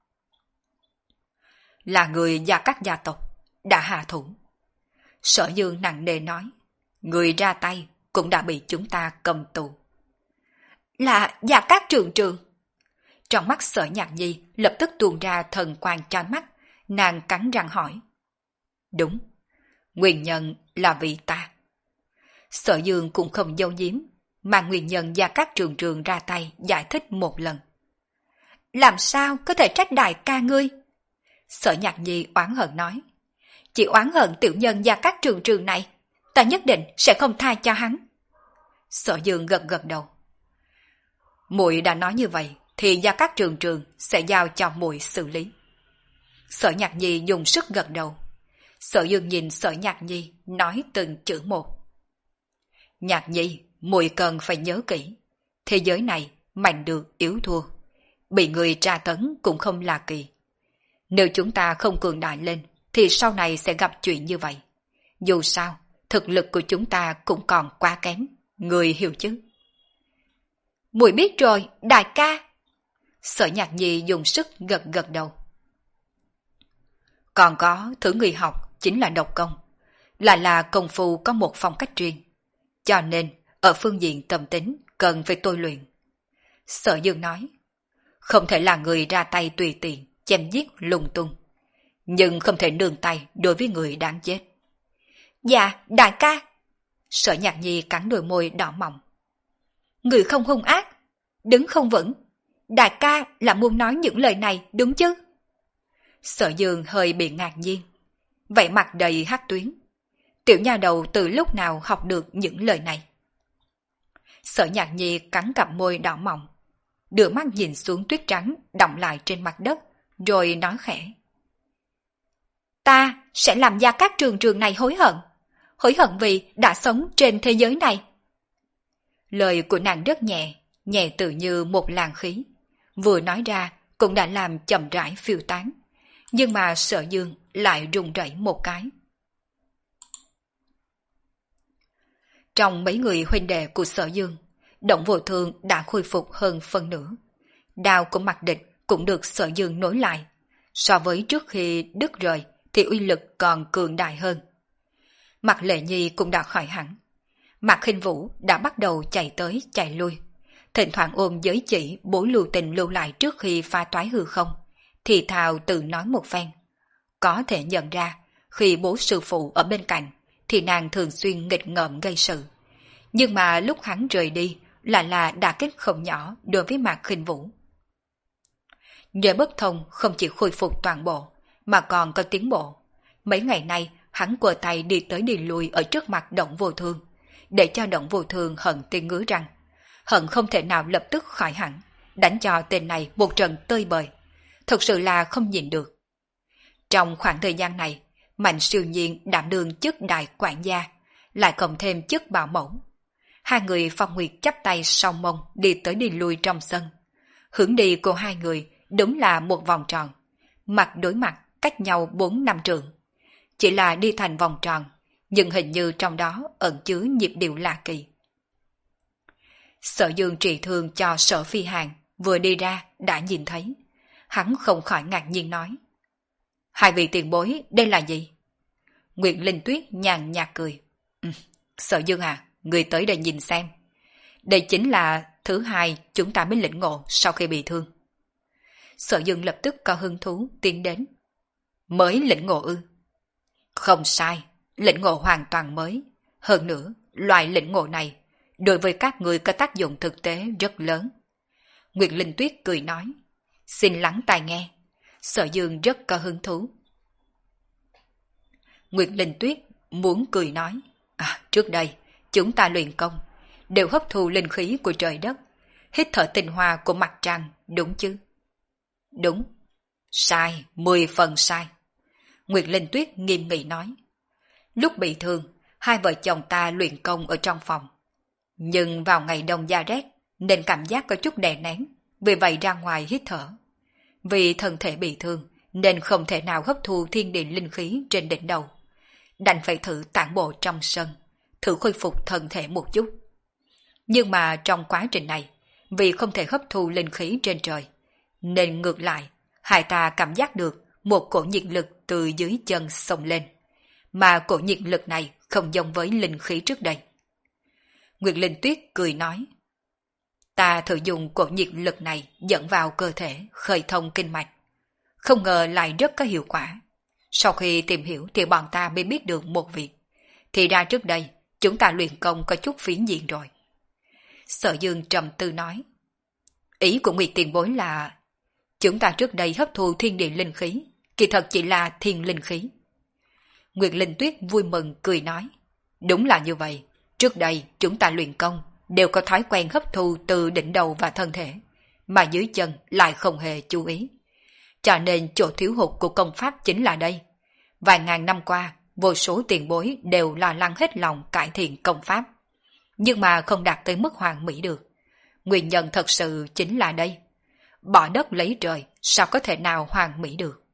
Là người gia các gia tộc, đã hạ thủ. Sở Dương nặng nề nói, người ra tay cũng đã bị chúng ta cầm tù. Là gia các trường trường. Trong mắt Sở Nhạc Nhi lập tức tuôn ra thần quang trói mắt, nàng cắn răng hỏi. Đúng, nguyên nhân là vì ta. Sở Dương cũng không giấu giếm, mà nguyên nhân gia các trường trường ra tay giải thích một lần. Làm sao có thể trách đại ca ngươi? Sở Nhạc Nhi oán hận nói. Chỉ oán hận tiểu nhân gia các trường trường này, ta nhất định sẽ không tha cho hắn. Sở Dương gật gật đầu. Muội đã nói như vậy, thì gia các trường trường sẽ giao cho muội xử lý. Sở Nhạc Nhi dùng sức gật đầu. Sở Dương nhìn Sở Nhạc Nhi nói từng chữ một. Nhạc Nhi, muội cần phải nhớ kỹ. Thế giới này mạnh được yếu thua. Bị người tra tấn cũng không là kỳ. Nếu chúng ta không cường đại lên, thì sau này sẽ gặp chuyện như vậy. Dù sao, thực lực của chúng ta cũng còn quá kém. Người hiểu chứ? Muội biết rồi, đại ca. Sở Nhạc Nhi dùng sức gật gật đầu. Còn có thứ người học chính là độc công. Lại là công phu có một phong cách riêng. Cho nên, ở phương diện tâm tính, cần phải tôi luyện. Sở Dương nói, không thể là người ra tay tùy tiện, chém giết lung tung. nhưng không thể nương tay đối với người đáng chết. Dạ, đại ca. Sở Nhạc Nhi cắn đôi môi đỏ mọng. Người không hung ác, đứng không vững. Đại ca là muốn nói những lời này đúng chứ? Sở Dương hơi bị ngạc nhiên. Vậy mặt đầy hắc tuyến. Tiểu nha đầu từ lúc nào học được những lời này? Sở Nhạc Nhi cắn cặp môi đỏ mọng, đưa mắt nhìn xuống tuyết trắng đọng lại trên mặt đất, rồi nói khẽ. Ta sẽ làm Gia Cát Trường Trường này hối hận. Hối hận vì đã sống trên thế giới này. Lời của nàng rất nhẹ, nhẹ tự như một làn khí. Vừa nói ra cũng đã làm chậm rãi phiêu tán. Nhưng mà Sở Dương lại run rẩy một cái. Trong mấy người huynh đệ của Sở Dương, Động Vô Thương đã khôi phục hơn phân nửa. Đao của mặt địch cũng được Sở Dương nối lại. So với trước khi đứt rời thì uy lực còn cường đại hơn. Mặt Lệ Nhi cũng đã khỏi hẳn. Mặt Khinh Vũ đã bắt đầu chạy tới chạy lui. Thỉnh thoảng ôm giới chỉ bố lưu tình lưu lại trước khi pha toái hư không, thì thào tự nói một phen. Có thể nhận ra, khi bố sư phụ ở bên cạnh, thì nàng thường xuyên nghịch ngợm gây sự. Nhưng mà lúc hắn rời đi, lại là đả kích không nhỏ đối với Mạc Khinh Vũ. Nhờ bất thông không chỉ khôi phục toàn bộ, mà còn có tiến bộ. Mấy ngày nay, hắn quờ tay đi tới đi lui ở trước mặt Động Vô Thương, để cho Động Vô Thương hận tiếng ngứa răng. Hận không thể nào lập tức khỏi hẳn, đánh cho tên này một trận tơi bời. Thực sự là không nhìn được. Trong khoảng thời gian này, Mạnh Siêu Nhiên đảm đương chức đại quản gia, lại cộng thêm chức bảo mẫu. Hai người Phong Nguyệt chắp tay sau mông đi tới đi lui trong sân. Hướng đi của hai người đúng là một vòng tròn, mặt đối mặt cách nhau bốn năm trượng. Chỉ là đi thành vòng tròn, nhưng hình như trong đó ẩn chứa nhịp điệu lạ kỳ. Sở Dương trị thương cho Sở Phi Hàn vừa đi ra đã nhìn thấy. Hắn không khỏi ngạc nhiên nói. Hai vị tiền bối, đây là gì? Nguyệt Linh Tuyết nhàn nhạt cười. Ừ, Sở Dương à, người tới đây nhìn xem. Đây chính là thứ hai chúng ta mới lĩnh ngộ sau khi bị thương. Sở Dương lập tức có hứng thú tiến đến. Mới lĩnh ngộ ư? Không sai, lĩnh ngộ hoàn toàn mới. Hơn nữa, loại lĩnh ngộ này đối với các người có tác dụng thực tế rất lớn. Nguyệt Linh Tuyết cười nói. Xin lắng tai nghe. Sở Dương rất có hứng thú. Nguyệt Linh Tuyết muốn cười nói. À, trước đây, chúng ta luyện công, đều hấp thu linh khí của trời đất, hít thở tinh hoa của mặt trăng, đúng chứ? Đúng. Sai, mười phần sai. Nguyệt Linh Tuyết nghiêm nghị nói. Lúc bị thương, hai vợ chồng ta luyện công ở trong phòng. Nhưng vào ngày đông giá rét, nên cảm giác có chút đè nén, vì vậy ra ngoài hít thở. Vì thân thể bị thương, nên không thể nào hấp thu thiên địa linh khí trên đỉnh đầu. Đành phải thử tản bộ trong sân, thử khôi phục thân thể một chút. Nhưng mà trong quá trình này, vì không thể hấp thu linh khí trên trời, nên ngược lại, hai ta cảm giác được một cổ nhiệt lực từ dưới chân xông lên. Mà cổ nhiệt lực này không giống với linh khí trước đây. Nguyệt Linh Tuyết cười nói. Ta thử dùng cổ nhiệt lực này dẫn vào cơ thể, khơi thông kinh mạch. Không ngờ lại rất có hiệu quả. Sau khi tìm hiểu thì bọn ta mới biết được một việc. Thì ra trước đây, chúng ta luyện công có chút phiến diện rồi. Sở Dương trầm tư nói. Ý của Nguyệt tiền bối là chúng ta trước đây hấp thu thiên địa linh khí, kỳ thật chỉ là thiên linh khí. Nguyệt Linh Tuyết vui mừng cười nói. Đúng là như vậy. Trước đây chúng ta luyện công đều có thói quen hấp thu từ đỉnh đầu và thân thể, mà dưới chân lại không hề chú ý. Cho nên chỗ thiếu hụt của công pháp chính là đây. Vài ngàn năm qua, vô số tiền bối đều lo lắng hết lòng cải thiện công pháp, nhưng mà không đạt tới mức hoàn mỹ được. Nguyên nhân thật sự chính là đây. Bỏ đất lấy trời, sao có thể nào hoàn mỹ được?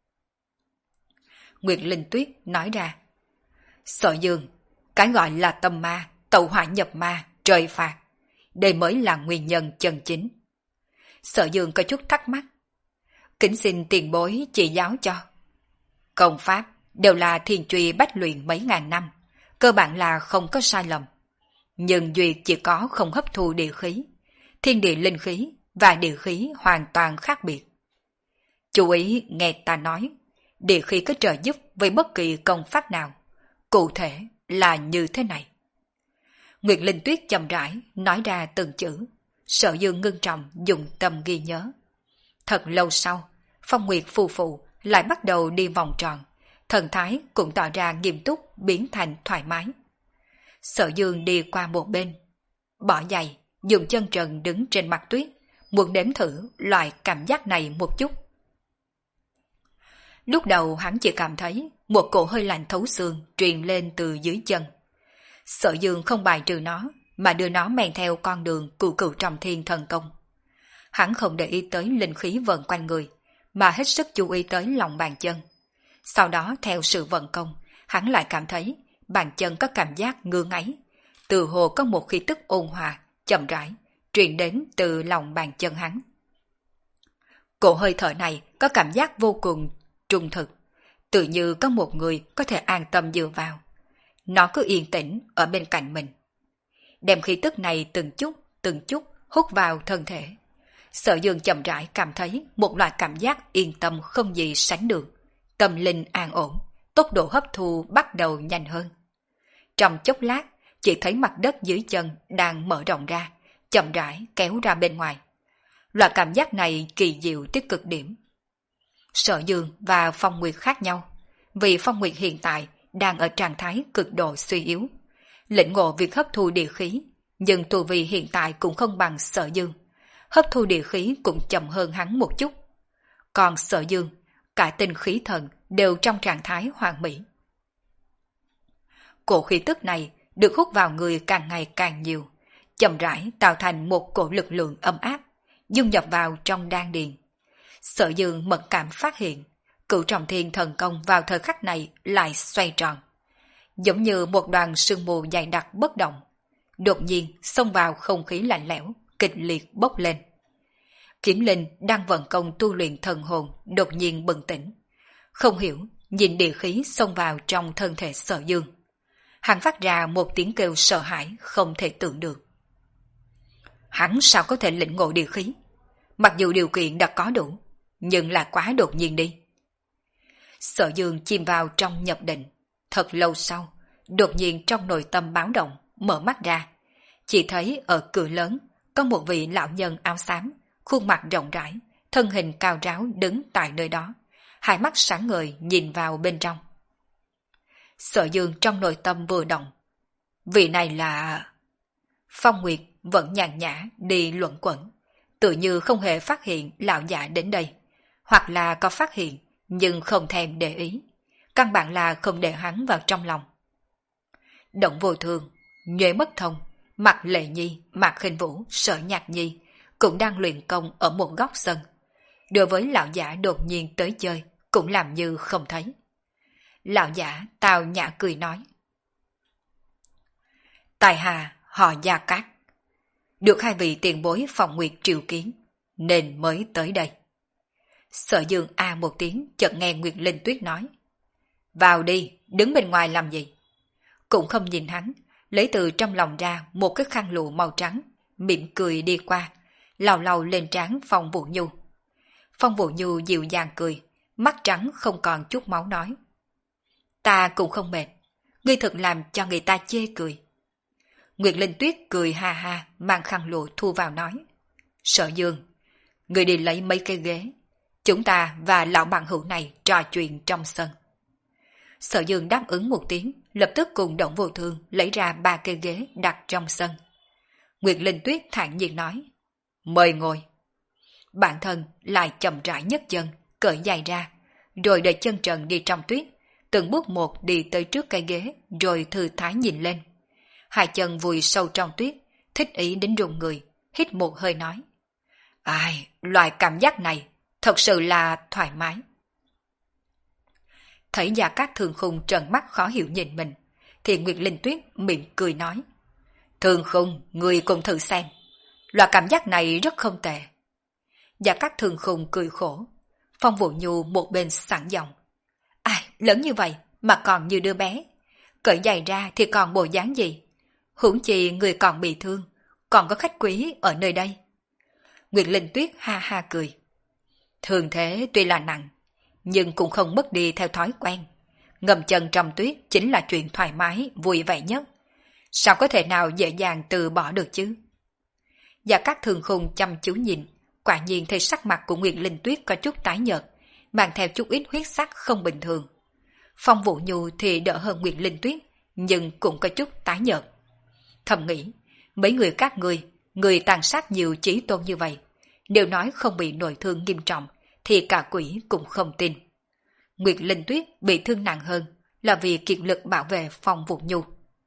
Nguyệt Linh Tuyết nói ra. Sở Dương, cái gọi là tâm ma, tẩu hỏa nhập ma, trời phạt, đây mới là nguyên nhân chân chính. Sở Dương có chút thắc mắc. Kính xin tiền bối chỉ giáo cho. Công pháp đều là thiền truy bách luyện mấy ngàn năm, cơ bản là không có sai lầm. Nhưng duy chỉ có không hấp thu địa khí, thiên địa linh khí và địa khí hoàn toàn khác biệt. Chú ý nghe ta nói, địa khí có trợ giúp với bất kỳ công pháp nào. Cụ thể là như thế này. Nguyệt Linh Tuyết chậm rãi nói ra từng chữ. Sở Dương ngưng trọng dùng tâm ghi nhớ. Thật lâu sau, Phong Nguyệt phù phù lại bắt đầu đi vòng tròn. Thần thái cũng tỏ ra nghiêm túc biến thành thoải mái. Sở Dương đi qua một bên, bỏ giày, dùng chân trần đứng trên mặt tuyết, muốn nếm thử loại cảm giác này một chút. Lúc đầu hắn chỉ cảm thấy một cổ hơi lạnh thấu xương truyền lên từ dưới chân. Sở Dương không bài trừ nó, mà đưa nó men theo con đường cửu cửu trọng thiên thần công. Hắn không để ý tới linh khí vần quanh người, mà hết sức chú ý tới lòng bàn chân. Sau đó theo sự vận công, hắn lại cảm thấy bàn chân có cảm giác ngưỡng ấy, từ hồ có một khí tức ôn hòa, chậm rãi, truyền đến từ lòng bàn chân hắn. Cổ hơi thở này có cảm giác vô cùng trung thực, tự như có một người có thể an tâm dựa vào. Nó cứ yên tĩnh ở bên cạnh mình. Đem khí tức này từng chút, từng chút hút vào thân thể. Sở Dương chậm rãi cảm thấy một loại cảm giác yên tâm không gì sánh được. Tâm linh an ổn, tốc độ hấp thu bắt đầu nhanh hơn. Trong chốc lát, chỉ thấy mặt đất dưới chân đang mở rộng ra, chậm rãi kéo ra bên ngoài. Loại cảm giác này kỳ diệu tới cực điểm. Sở Dương và Phong Nguyệt khác nhau, vì Phong Nguyệt hiện tại đang ở trạng thái cực độ suy yếu, lĩnh ngộ việc hấp thu địa khí, nhưng tu vi hiện tại cũng không bằng Sở Dương, hấp thu địa khí cũng chậm hơn hắn một chút. Còn Sở Dương, cả tinh khí thần đều trong trạng thái hoàn mỹ. Cổ khí tức này được hút vào người càng ngày càng nhiều, chậm rãi tạo thành một cổ lực lượng ấm áp, dung nhập vào trong đan điền. Sở Dương mẫn cảm phát hiện, cửu trọng thiên thần công vào thời khắc này lại xoay tròn, giống như một đoàn sương mù dày đặc bất động, đột nhiên xông vào không khí lạnh lẽo, kịch liệt bốc lên. Kiếm Linh đang vận công tu luyện thần hồn đột nhiên bừng tỉnh, không hiểu nhìn địa khí xông vào trong thân thể Sở Dương. Hắn phát ra một tiếng kêu sợ hãi không thể tưởng được. Hắn sao có thể lĩnh ngộ địa khí? Mặc dù điều kiện đã có đủ, nhưng là quá đột nhiên đi. Sở Dương chìm vào trong nhập định. Thật lâu sau, đột nhiên trong nội tâm báo động, mở mắt ra. Chỉ thấy ở cửa lớn có một vị lão nhân áo xám, khuôn mặt rộng rãi, thân hình cao ráo đứng tại nơi đó, hai mắt sáng ngời nhìn vào bên trong. Sở Dương trong nội tâm vừa động. Vị này là... Phong Nguyệt vẫn nhàn nhã đi luẩn quẩn, tự như không hề phát hiện lão giả đến đây, hoặc là có phát hiện nhưng không thèm để ý, căn bản là không để hắn vào trong lòng. Động Vô Thường, Nhuệ Mất Thông, Mạc Lệ Nhi, Mạc Khinh Vũ, Sở Nhạc Nhi cũng đang luyện công ở một góc sân. Đối với lão giả đột nhiên tới chơi, cũng làm như không thấy. Lão giả tào nhã cười nói: Tài hà họ Gia Cát, được hai vị tiền bối Phong Nguyệt triều kiến, nên mới tới đây. Sở Dương a một tiếng, chợt nghe Nguyệt Linh Tuyết nói: Vào đi, đứng bên ngoài làm gì? Cũng không nhìn hắn, lấy từ trong lòng ra một cái khăn lụa màu trắng, mỉm cười đi qua, lau lau lên trán Phong Vũ Nhu. Phong Vũ Nhu dịu dàng cười, mắt trắng không còn chút máu nói: Ta cũng không mệt, ngươi thật làm cho người ta chê cười. Nguyệt Linh Tuyết cười ha ha, mang khăn lụa thu vào nói: Sở Dương, ngươi đi lấy mấy cái ghế, chúng ta và lão bằng hữu này trò chuyện trong sân. Sở Dương đáp ứng một tiếng, lập tức cùng Động Vô Thương lấy ra ba cái ghế đặt trong sân. Nguyệt Linh Tuyết thản nhiên nói: Mời ngồi. Bản thân lại chậm rãi nhấc chân, cởi giày ra, rồi để chân trần đi trong tuyết, từng bước một đi tới trước cái ghế, rồi thư thái nhìn lên. Hai chân vùi sâu trong tuyết, thích ý đến run người, hít một hơi nói: Ai, loại cảm giác này thật sự là thoải mái. Thấy Gia Cát Thường Khung trợn mắt khó hiểu nhìn mình, thì Nguyệt Linh Tuyết mỉm cười nói: Thường Khung, người cùng thử xem, loại cảm giác này rất không tệ. Gia Cát Thường Khung cười khổ. Phong Vũ Nhu một bên sẵn giọng: Ai, lớn như vậy mà còn như đứa bé, cởi giày ra thì còn bộ dáng gì? Huống chi người còn bị thương, còn có khách quý ở nơi đây. Nguyệt Linh Tuyết ha ha cười: Thường thế tuy là nặng, nhưng cũng không mất đi theo thói quen. Ngâm chân trong tuyết chính là chuyện thoải mái, vui vẻ nhất. Sao có thể nào dễ dàng từ bỏ được chứ? Và các thường khung chăm chú nhìn, quả nhiên thấy sắc mặt của Nguyệt Linh Tuyết có chút tái nhợt, mang theo chút ít huyết sắc không bình thường. Phong Vũ Nhu thì đỡ hơn Nguyệt Linh Tuyết, nhưng cũng có chút tái nhợt. Thầm nghĩ, mấy người các ngươi, người tàn sát nhiều chí tôn như vậy, nếu nói không bị nội thương nghiêm trọng, thì cả quỷ cũng không tin. Nguyệt Linh Tuyết bị thương nặng hơn là vì kiệt lực bảo vệ Phong Vũ Nhu.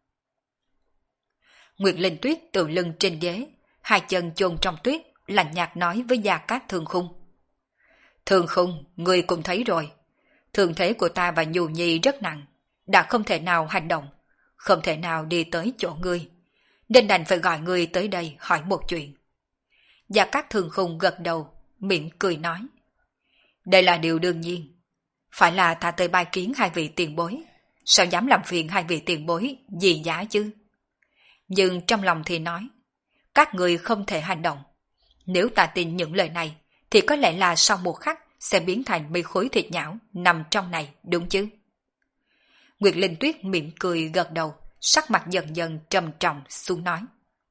Nguyệt Linh Tuyết tựa lưng trên ghế, hai chân chôn trong tuyết, lạnh nhạt nói với Gia Cát Thương Khung. Thương Khung, ngươi cũng thấy rồi. Thương thế của ta và Nhu Nhi rất nặng, đã không thể nào hành động, không thể nào đi tới chỗ ngươi, nên đành phải gọi ngươi tới đây hỏi một chuyện. Gia Cát Thương Khung gật đầu, mỉm cười nói. Đây là điều đương nhiên. Phải là ta tới bài kiến hai vị tiền bối, sao dám làm phiền hai vị tiền bối gì giá chứ? Nhưng trong lòng thì nói, các người không thể hành động. Nếu ta tin những lời này, thì có lẽ là sau một khắc sẽ biến thành mấy khối thịt nhão nằm trong này, đúng chứ? Nguyệt Linh Tuyết mỉm cười gật đầu, sắc mặt dần dần trầm trọng xuống nói.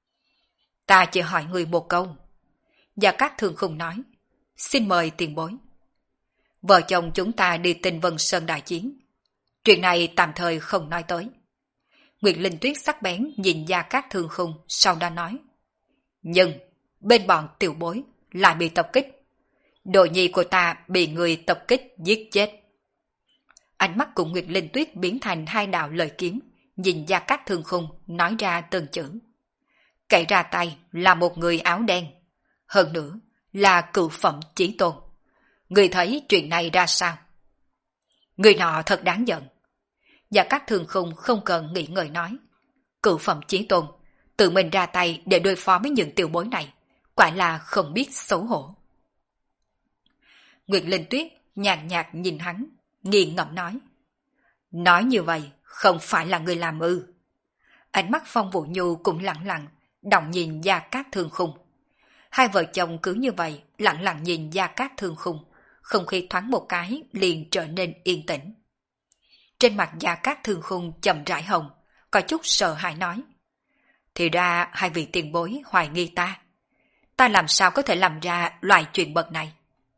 Ta chỉ hỏi người một câu. Gia Cát Thương Khung nói, xin mời tiền bối. Vợ chồng chúng ta đi Tinh Vân Sơn đại chiến. Chuyện này tạm thời không nói tới. Nguyệt Linh Tuyết sắc bén nhìn Gia Cát Thương Khung, sau đó nói. Nhưng, bên bọn tiểu bối lại bị tập kích. Đồ nhi của ta bị người tập kích giết chết. Ánh mắt của Nguyệt Linh Tuyết biến thành hai đạo lời kiếm, nhìn Gia Cát Thương Khung nói ra từng chữ. Cậy ra tay là một người áo đen. Hơn nữa là cựu phẩm chí tôn. Người thấy chuyện này ra sao? Người nọ thật đáng giận. Gia Cát Thương Khung không cần nghĩ ngợi nói. Cựu phẩm chí tôn, tự mình ra tay để đối phó với những tiểu bối này, quả là không biết xấu hổ. Nguyệt Linh Tuyết nhàn nhạt nhìn hắn, nghiền ngẫm nói. Nói như vậy, không phải là người làm ư. Ánh mắt Phong Vũ Nhu cũng lặng lặng, động nhìn Gia Cát Thương Khung. Hai vợ chồng cứ như vậy, lặng lặng nhìn Gia Cát Thương Khung, không khí thoáng một cái liền trở nên yên tĩnh. Trên mặt Gia Cát Thương Khung chậm rãi hồng, có chút sợ hãi nói. Thì ra hai vị tiền bối hoài nghi ta. Ta làm sao có thể làm ra loại chuyện bậc này?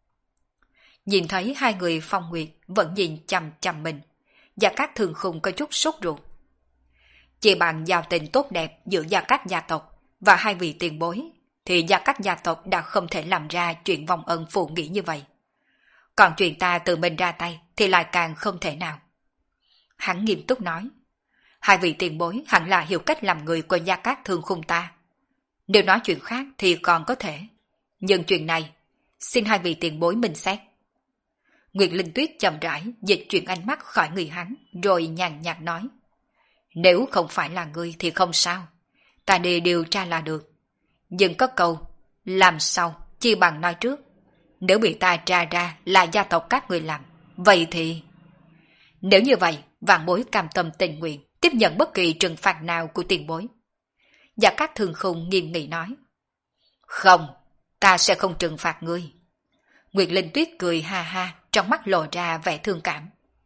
Nhìn thấy hai người Phong Nguyệt vẫn nhìn chằm chằm mình, Gia Cát Thương Khung có chút sốt ruột. Chỉ bằng giao tình tốt đẹp giữa Gia Cát gia tộc và hai vị tiền bối, thì Gia Cát gia tộc đã không thể làm ra chuyện vong ân phụ nghĩa như vậy. Còn chuyện ta tự mình ra tay thì lại càng không thể nào. Hắn nghiêm túc nói, hai vị tiền bối hẳn là hiểu cách làm người của Gia Cát Thương Khung ta. Nếu nói chuyện khác thì còn có thể, nhưng chuyện này, xin hai vị tiền bối minh xét. Nguyệt Linh Tuyết chậm rãi dịch chuyển ánh mắt khỏi người hắn, rồi nhàn nhạt nói. Nếu không phải là ngươi thì không sao, ta đi điều tra là được. Nhưng có câu, làm sau, chi bằng nói trước. Nếu bị ta tra ra là gia tộc các người làm, vậy thì... Nếu như vậy, vạn bối cam tâm tình nguyện, tiếp nhận bất kỳ trừng phạt nào của tiền bối. Gia Cát Thương Khung nghiêm nghị nói. Không, ta sẽ không trừng phạt ngươi. Nguyệt Linh Tuyết cười ha ha, trong mắt lộ ra vẻ thương cảm.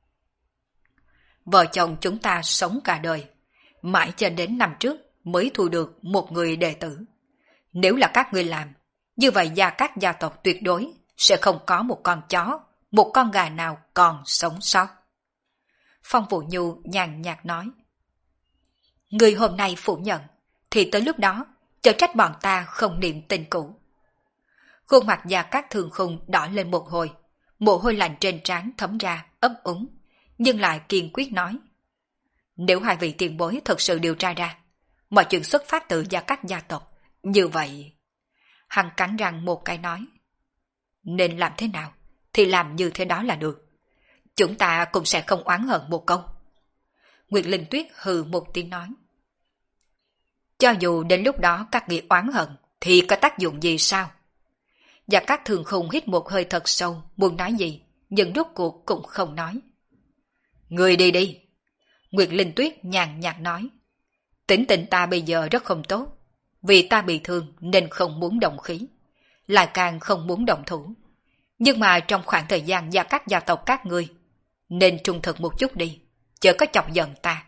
Vợ chồng chúng ta sống cả đời, mãi cho đến năm trước mới thu được một người đệ tử. Nếu là các ngươi làm, như vậy Gia Cát gia tộc tuyệt đối sẽ không có một con chó, một con gà nào còn sống sót. Phong Vũ Nhu nhàn nhạt nói. Người hôm nay phủ nhận, thì tới lúc đó, chớ trách bọn ta không niệm tình cũ. Khuôn mặt Gia Cát Thương Khung đỏ lên một hồi, mồ hôi lạnh trên trán thấm ra, ấp úng, nhưng lại kiên quyết nói. Nếu hai vị tiền bối thật sự điều tra ra, mọi chuyện xuất phát từ Gia Cát gia tộc, như vậy... Hắn cắn răng một cái nói. Nên làm thế nào, thì làm như thế đó là được. Chúng ta cũng sẽ không oán hận một câu. Nguyệt Linh Tuyết hừ một tiếng nói. Cho dù đến lúc đó các ngươi oán hận, thì có tác dụng gì sao? Gia Cát Thương Khung hít một hơi thật sâu, muốn nói gì, nhưng rốt cuộc cũng không nói. Người đi đi. Nguyệt Linh Tuyết nhàn nhạt nói. Tính tình ta bây giờ rất không tốt, vì ta bị thương nên không muốn động khí, lại càng không muốn động thủ. Nhưng mà trong khoảng thời gian gia các gia tộc các ngươi, nên trung thực một chút đi, chớ có chọc giận ta.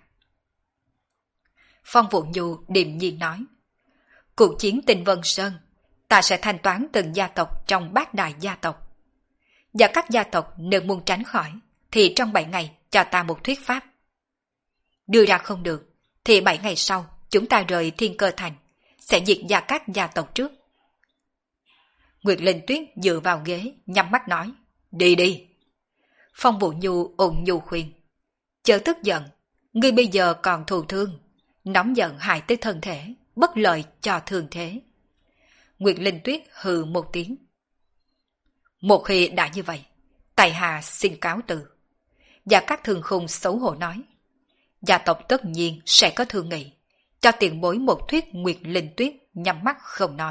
Phong Vũ Nhu điềm nhiên nói, cuộc chiến Tinh Vân Sơn, ta sẽ thanh toán từng gia tộc trong bát đại gia tộc. Và các gia tộc nếu muốn tránh khỏi, thì trong bảy ngày cho ta một thuyết pháp. Đưa ra không được, thì bảy ngày sau chúng ta rời Thiên Cơ Thành, sẽ diệt gia các gia tộc trước. Nguyệt Linh Tuyết dựa vào ghế, nhắm mắt nói, đi đi. Phong Vũ Nhu ôn nhu khuyên, chớ tức giận, ngươi bây giờ còn thù thương, nóng giận hại tới thân thể, bất lợi cho thường thế. Nguyệt Linh Tuyết hừ một tiếng. Một khi đã như vậy, tại hạ xin cáo từ. Và các thương khung xấu hổ nói, gia tộc tất nhiên sẽ có thương nghị, cho tiền bối một thuyết. Nguyệt Linh Tuyết nhắm mắt không nói.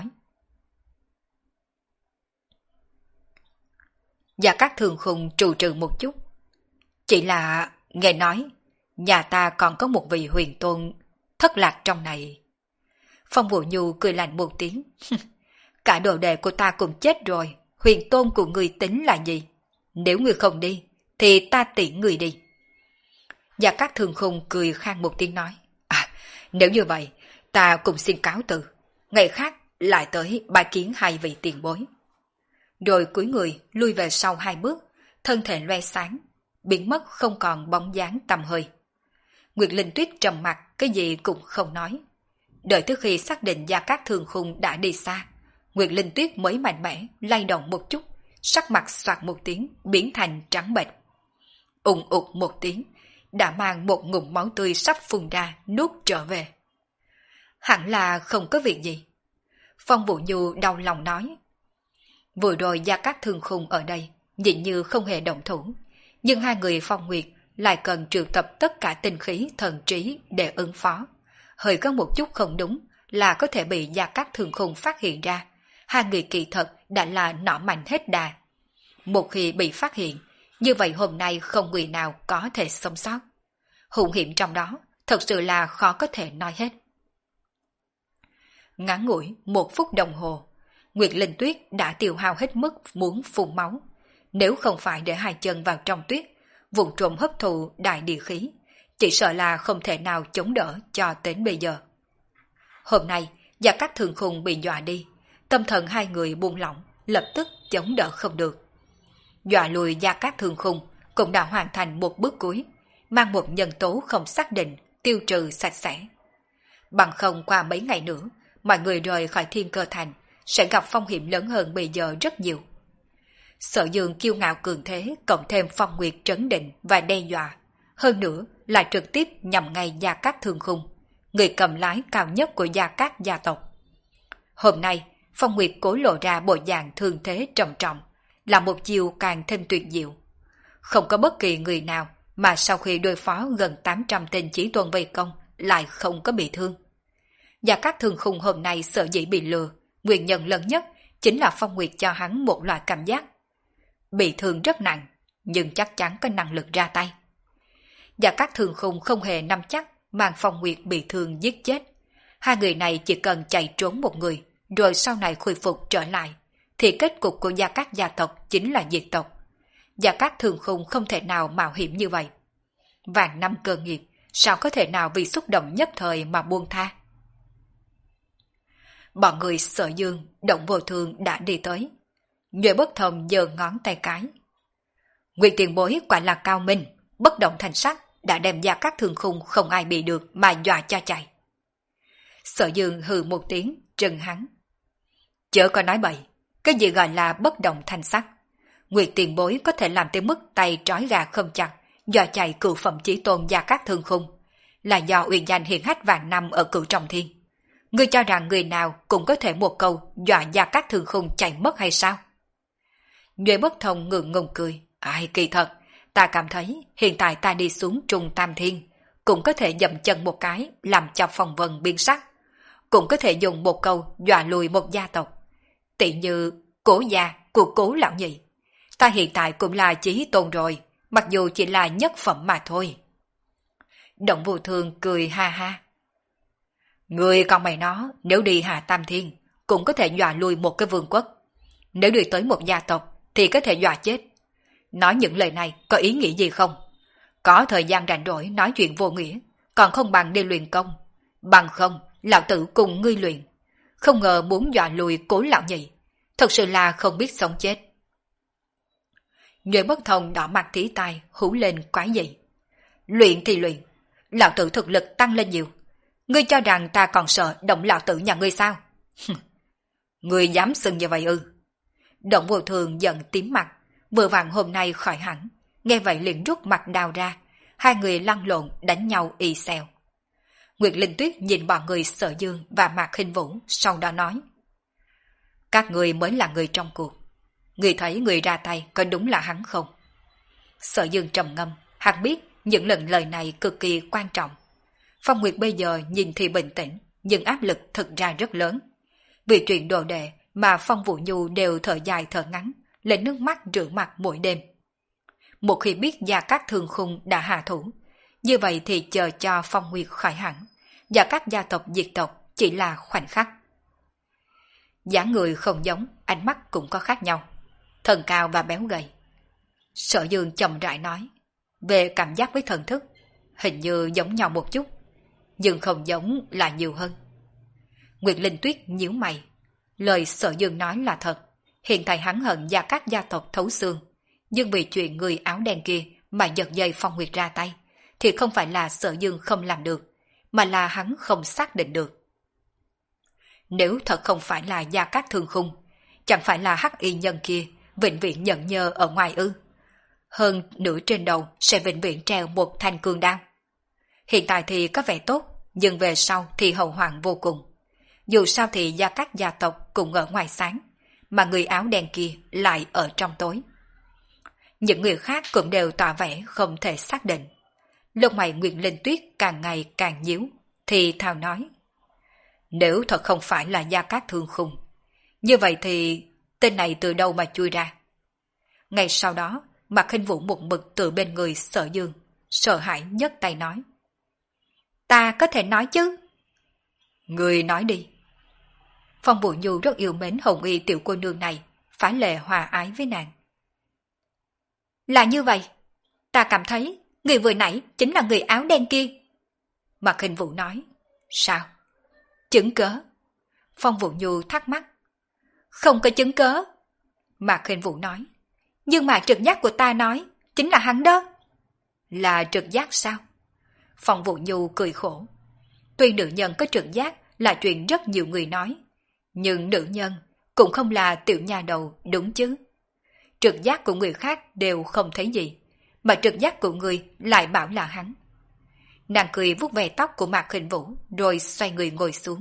Và các thương khung trù trừ một chút. Chỉ là nghe nói, nhà ta còn có một vị huyền tôn thất lạc trong này. Phong Vũ Nhu cười lạnh một tiếng. Cả đồ đệ của ta cũng chết rồi, huyền tôn của người tính là gì? Nếu người không đi, thì ta tiễn người đi. Và các thường khung cười khang một tiếng nói, à, nếu như vậy, ta cũng xin cáo từ. Ngày khác lại tới bài kiến hai vị tiền bối. Rồi cúi người lui về sau hai bước, thân thể loe sáng, biến mất không còn bóng dáng tầm hơi. Nguyệt Linh Tuyết trầm mặt, cái gì cũng không nói. Đợi tới khi xác định Gia Cát Thường Khung đã đi xa, Nguyệt Linh Tuyết mới mạnh mẽ lay động một chút, sắc mặt xoạt một tiếng biến thành trắng bệch. Ùng ụt một tiếng, đã mang một ngụm máu tươi sắp phun ra nuốt trở về. Hẳn là không có việc gì. Phong Vũ Nhu đau lòng nói. Vừa rồi Gia Cát Thường Khung ở đây, nhìn như không hề động thủ, nhưng hai người Phong Nguyệt lại cần triệu tập tất cả tinh khí thần trí để ứng phó. Hơi có một chút không đúng là có thể bị Gia Cát Thường Khung phát hiện ra. Hai người kỳ thật đã là nỏ mạnh hết đà. Một khi bị phát hiện, như vậy hôm nay không người nào có thể sống sót. Hung hiểm trong đó thật sự là khó có thể nói hết. Ngắn ngủi một phút đồng hồ, Nguyệt Linh Tuyết đã tiêu hao hết mức muốn phun máu. Nếu không phải để hai chân vào trong tuyết, vùng trộm hấp thụ đại địa khí, chỉ sợ là không thể nào chống đỡ cho đến bây giờ. Hôm nay, Gia Cát Thường Khung bị dọa đi, tâm thần hai người buông lỏng, lập tức chống đỡ không được. Dọa lùi Gia Cát Thường Khung cũng đã hoàn thành một bước cuối, mang một nhân tố không xác định, tiêu trừ sạch sẽ. Bằng không qua mấy ngày nữa, mọi người rời khỏi Thiên Cơ Thành sẽ gặp phong hiểm lớn hơn bây giờ rất nhiều. Sở Dương kiêu ngạo cường thế, cộng thêm Phong Nguyệt trấn định và đe dọa, hơn nữa là trực tiếp nhằm ngay Gia Cát Thường Khung, người cầm lái cao nhất của Gia Cát gia tộc. Hôm nay, Phong Nguyệt cố lộ ra bộ dạng thương thế trầm trọng, là một chiêu càng thêm tuyệt diệu. Không có bất kỳ người nào mà sau khi đối phó gần tám trăm tên chí tôn vây công lại không có bị thương. Gia Cát Thường Khung hôm nay sợ dĩ bị lừa, nguyên nhân lớn nhất chính là Phong Nguyệt cho hắn một loại cảm giác. Bị thương rất nặng, nhưng chắc chắn có năng lực ra tay. Gia Cát Thường Khung không hề nắm chắc mang Phong Nguyệt bị thương giết chết. Hai người này chỉ cần chạy trốn một người, rồi sau này khôi phục trở lại, thì kết cục của Gia Cát gia tộc chính là diệt tộc. Gia Cát Thường Khung không thể nào mạo hiểm như vậy. Vạn năm cơ nghiệp, sao có thể nào vì xúc động nhất thời mà buông tha? Bọn người Sở Dương, Động Vô Thương đã đi tới. Nhuệ Bất Thông giơ ngón tay cái. Nguyệt tiền bối quả là cao minh, bất động thành sắc, đã đem Gia Cát Thường Khung không ai bị được mà dọa cho chạy. Sở Dương hừ một tiếng, trừng hắn. Chớ có nói bậy, cái gì gọi là bất động thành sắc? Nguyệt tiền bối có thể làm tới mức tay trói gà không chặt, do chạy cựu phẩm chí tôn Gia Cát Thường Khung, là do uyên danh hiển hách vạn năm ở cửu trọng thiên. Ngươi cho rằng người nào cũng có thể một câu dọa Gia Cát Thường Khung chạy mất hay sao? Nhuệ Bất Thông ngượng ngùng cười. Ai kỳ thật, ta cảm thấy hiện tại ta đi xuống Trung Tam Thiên, cũng có thể dậm chân một cái làm cho phong vân biến sắc. Cũng có thể dùng một câu dọa lùi một gia tộc. Tỷ như Cố gia của Cố lão nhị. Ta hiện tại cũng là chí tôn rồi, mặc dù chỉ là nhất phẩm mà thôi. Động Vô Thương cười ha ha. Người con mày nó, nếu đi Hạ Tam Thiên, cũng có thể dọa lùi một cái vương quốc. Nếu đi tới một gia tộc, thì có thể dọa chết. Nói những lời này có ý nghĩa gì không? Có thời gian rảnh rỗi nói chuyện vô nghĩa, còn không bằng đi luyện công. Bằng không, lão tử cùng ngươi luyện. Không ngờ muốn dọa lùi Cố lão nhị. Thật sự là không biết sống chết. Nhuệ Bất Thông đỏ mặt tí tai, hú lên quái dị. Luyện thì luyện, lão tử thực lực tăng lên nhiều. Ngươi cho rằng ta còn sợ động lão tử nhà ngươi sao? Ngươi dám xưng như vậy ư? Động Vô Thường giận tím mặt, vừa vặn hôm nay khỏi hẳn, nghe vậy liền rút mặt đào ra, hai người lăn lộn đánh nhau y xèo. Nguyệt Linh Tuyết nhìn bọn người Sở Dương và Mạc Khinh Vũ, sau đó nói: các người mới là người trong cuộc, người thấy người ra tay có đúng là hắn không? Sở Dương trầm ngâm, hắn biết những lần lời này cực kỳ quan trọng. Phong Nguyệt bây giờ nhìn thì bình tĩnh, nhưng áp lực thực ra rất lớn. Vì chuyện đồ đệ mà Phong Vũ Nhu đều thở dài thở ngắn, lên nước mắt rửa mặt mỗi đêm. Một khi biết Gia Cát Thương Khung đã hạ thủ, như vậy thì chờ cho Phong Nguyệt khỏi hẳn, và các gia tộc diệt tộc chỉ là khoảnh khắc. Dáng người không giống, ánh mắt cũng có khác nhau, thần cao và béo gầy. Sở Dương chậm rãi nói, về cảm giác với thần thức, hình như giống nhau một chút, nhưng không giống là nhiều hơn. Nguyệt Linh Tuyết nhíu mày, lời Sở Dương nói là thật, hiện tại hắn hận Gia Cát gia tộc thấu xương, nhưng vì chuyện người áo đen kia mà giật dây Phong Nguyệt ra tay, thì không phải là Sở Dương không làm được, mà là hắn không xác định được. Nếu thật không phải là Gia Cát Thương Khung, chẳng phải là hắc y nhân kia vĩnh viễn nhận nhơ ở ngoài ư? Hơn nửa trên đầu sẽ vĩnh viễn treo một thanh cương đao. Hiện tại thì có vẻ tốt, nhưng về sau thì hậu hoạn vô cùng. Dù sao thì Gia Cát gia tộc cũng ở ngoài sáng, mà người áo đen kia lại ở trong tối. Những người khác cũng đều tỏ vẻ không thể xác định. Lông mày Nguyệt Linh Tuyết càng ngày càng nhíu, thì thào nói: nếu thật không phải là Gia Cát Thương Khung, như vậy thì tên này từ đâu mà chui ra? Ngay sau đó, Mạc Khinh Vũ một mực từ bên người Sở Dương, sợ hãi nhấc tay nói: ta có thể nói chứ? Người nói đi. Phong Vũ Nhu rất yêu mến hồng y tiểu cô nương này, phá lệ hòa ái với nàng. Là như vậy, ta cảm thấy người vừa nãy chính là người áo đen kia. Mạc Khinh Vũ nói. Sao? Chứng cớ? Phong Vũ Nhu thắc mắc. Không có chứng cớ. Mạc Khinh Vũ nói. Nhưng mà trực giác của ta nói chính là hắn đó. Là trực giác sao? Phong Vũ Nhu cười khổ. Tuy nữ nhân có trực giác là chuyện rất nhiều người nói, nhưng nữ nhân cũng không là tiểu nhà đầu, đúng chứ? Trực giác của người khác đều không thấy gì, mà trực giác của người lại bảo là hắn. Nàng cười vuốt về tóc của Mạc Khinh Vũ, rồi xoay người ngồi xuống.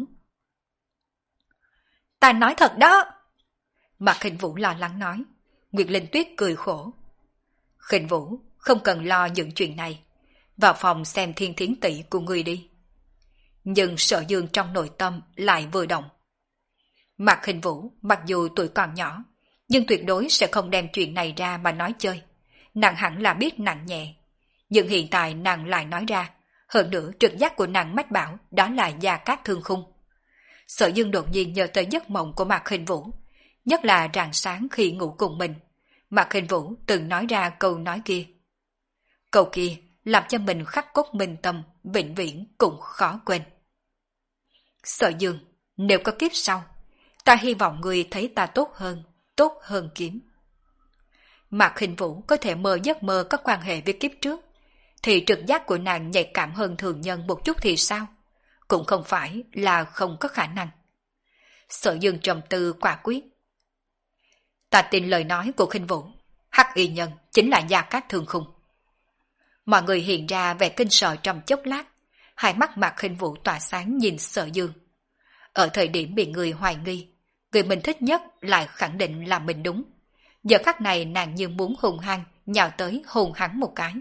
Ta nói thật đó. Mạc Khinh Vũ lo lắng nói. Nguyệt Linh Tuyết cười khổ. Khinh Vũ, không cần lo những chuyện này. Vào phòng xem thiên thiến tỷ của người đi. Nhưng Sở Dương trong nội tâm lại vừa động. Mạc Khinh Vũ mặc dù tuổi còn nhỏ, nhưng tuyệt đối sẽ không đem chuyện này ra mà nói chơi. Nàng hẳn là biết nặng nhẹ. Nhưng hiện tại nàng lại nói ra. Hơn nữa trực giác của nàng mách bảo đó là Gia Cát Thương Khung. Sở Dương đột nhiên nhớ tới giấc mộng của Mạc Khinh Vũ, nhất là rạng sáng khi ngủ cùng mình. Mạc Khinh Vũ từng nói ra câu nói kia. Câu kia làm cho mình khắc cốt minh tâm, vĩnh viễn cũng khó quên. Sở Dương, nếu có kiếp sau, ta hy vọng người thấy ta tốt hơn, tốt hơn kiếm. Mạc Khinh Vũ có thể mơ giấc mơ có quan hệ với kiếp trước, thì trực giác của nàng nhạy cảm hơn thường nhân một chút thì sao? Cũng không phải là không có khả năng. Sở Dương trầm tư quả quyết. Ta tin lời nói của Khinh Vũ, hắc y nhân chính là Gia Cát Thương Khung. Mọi người hiện ra vẻ kinh sợ trong chốc lát, hai mắt Mạc Khinh Vũ tỏa sáng nhìn Sở Dương. Ở thời điểm bị người hoài nghi, người mình thích nhất lại khẳng định là mình đúng. Giờ khắc này nàng như muốn hùng hăng nhào tới hôn hắn một cái.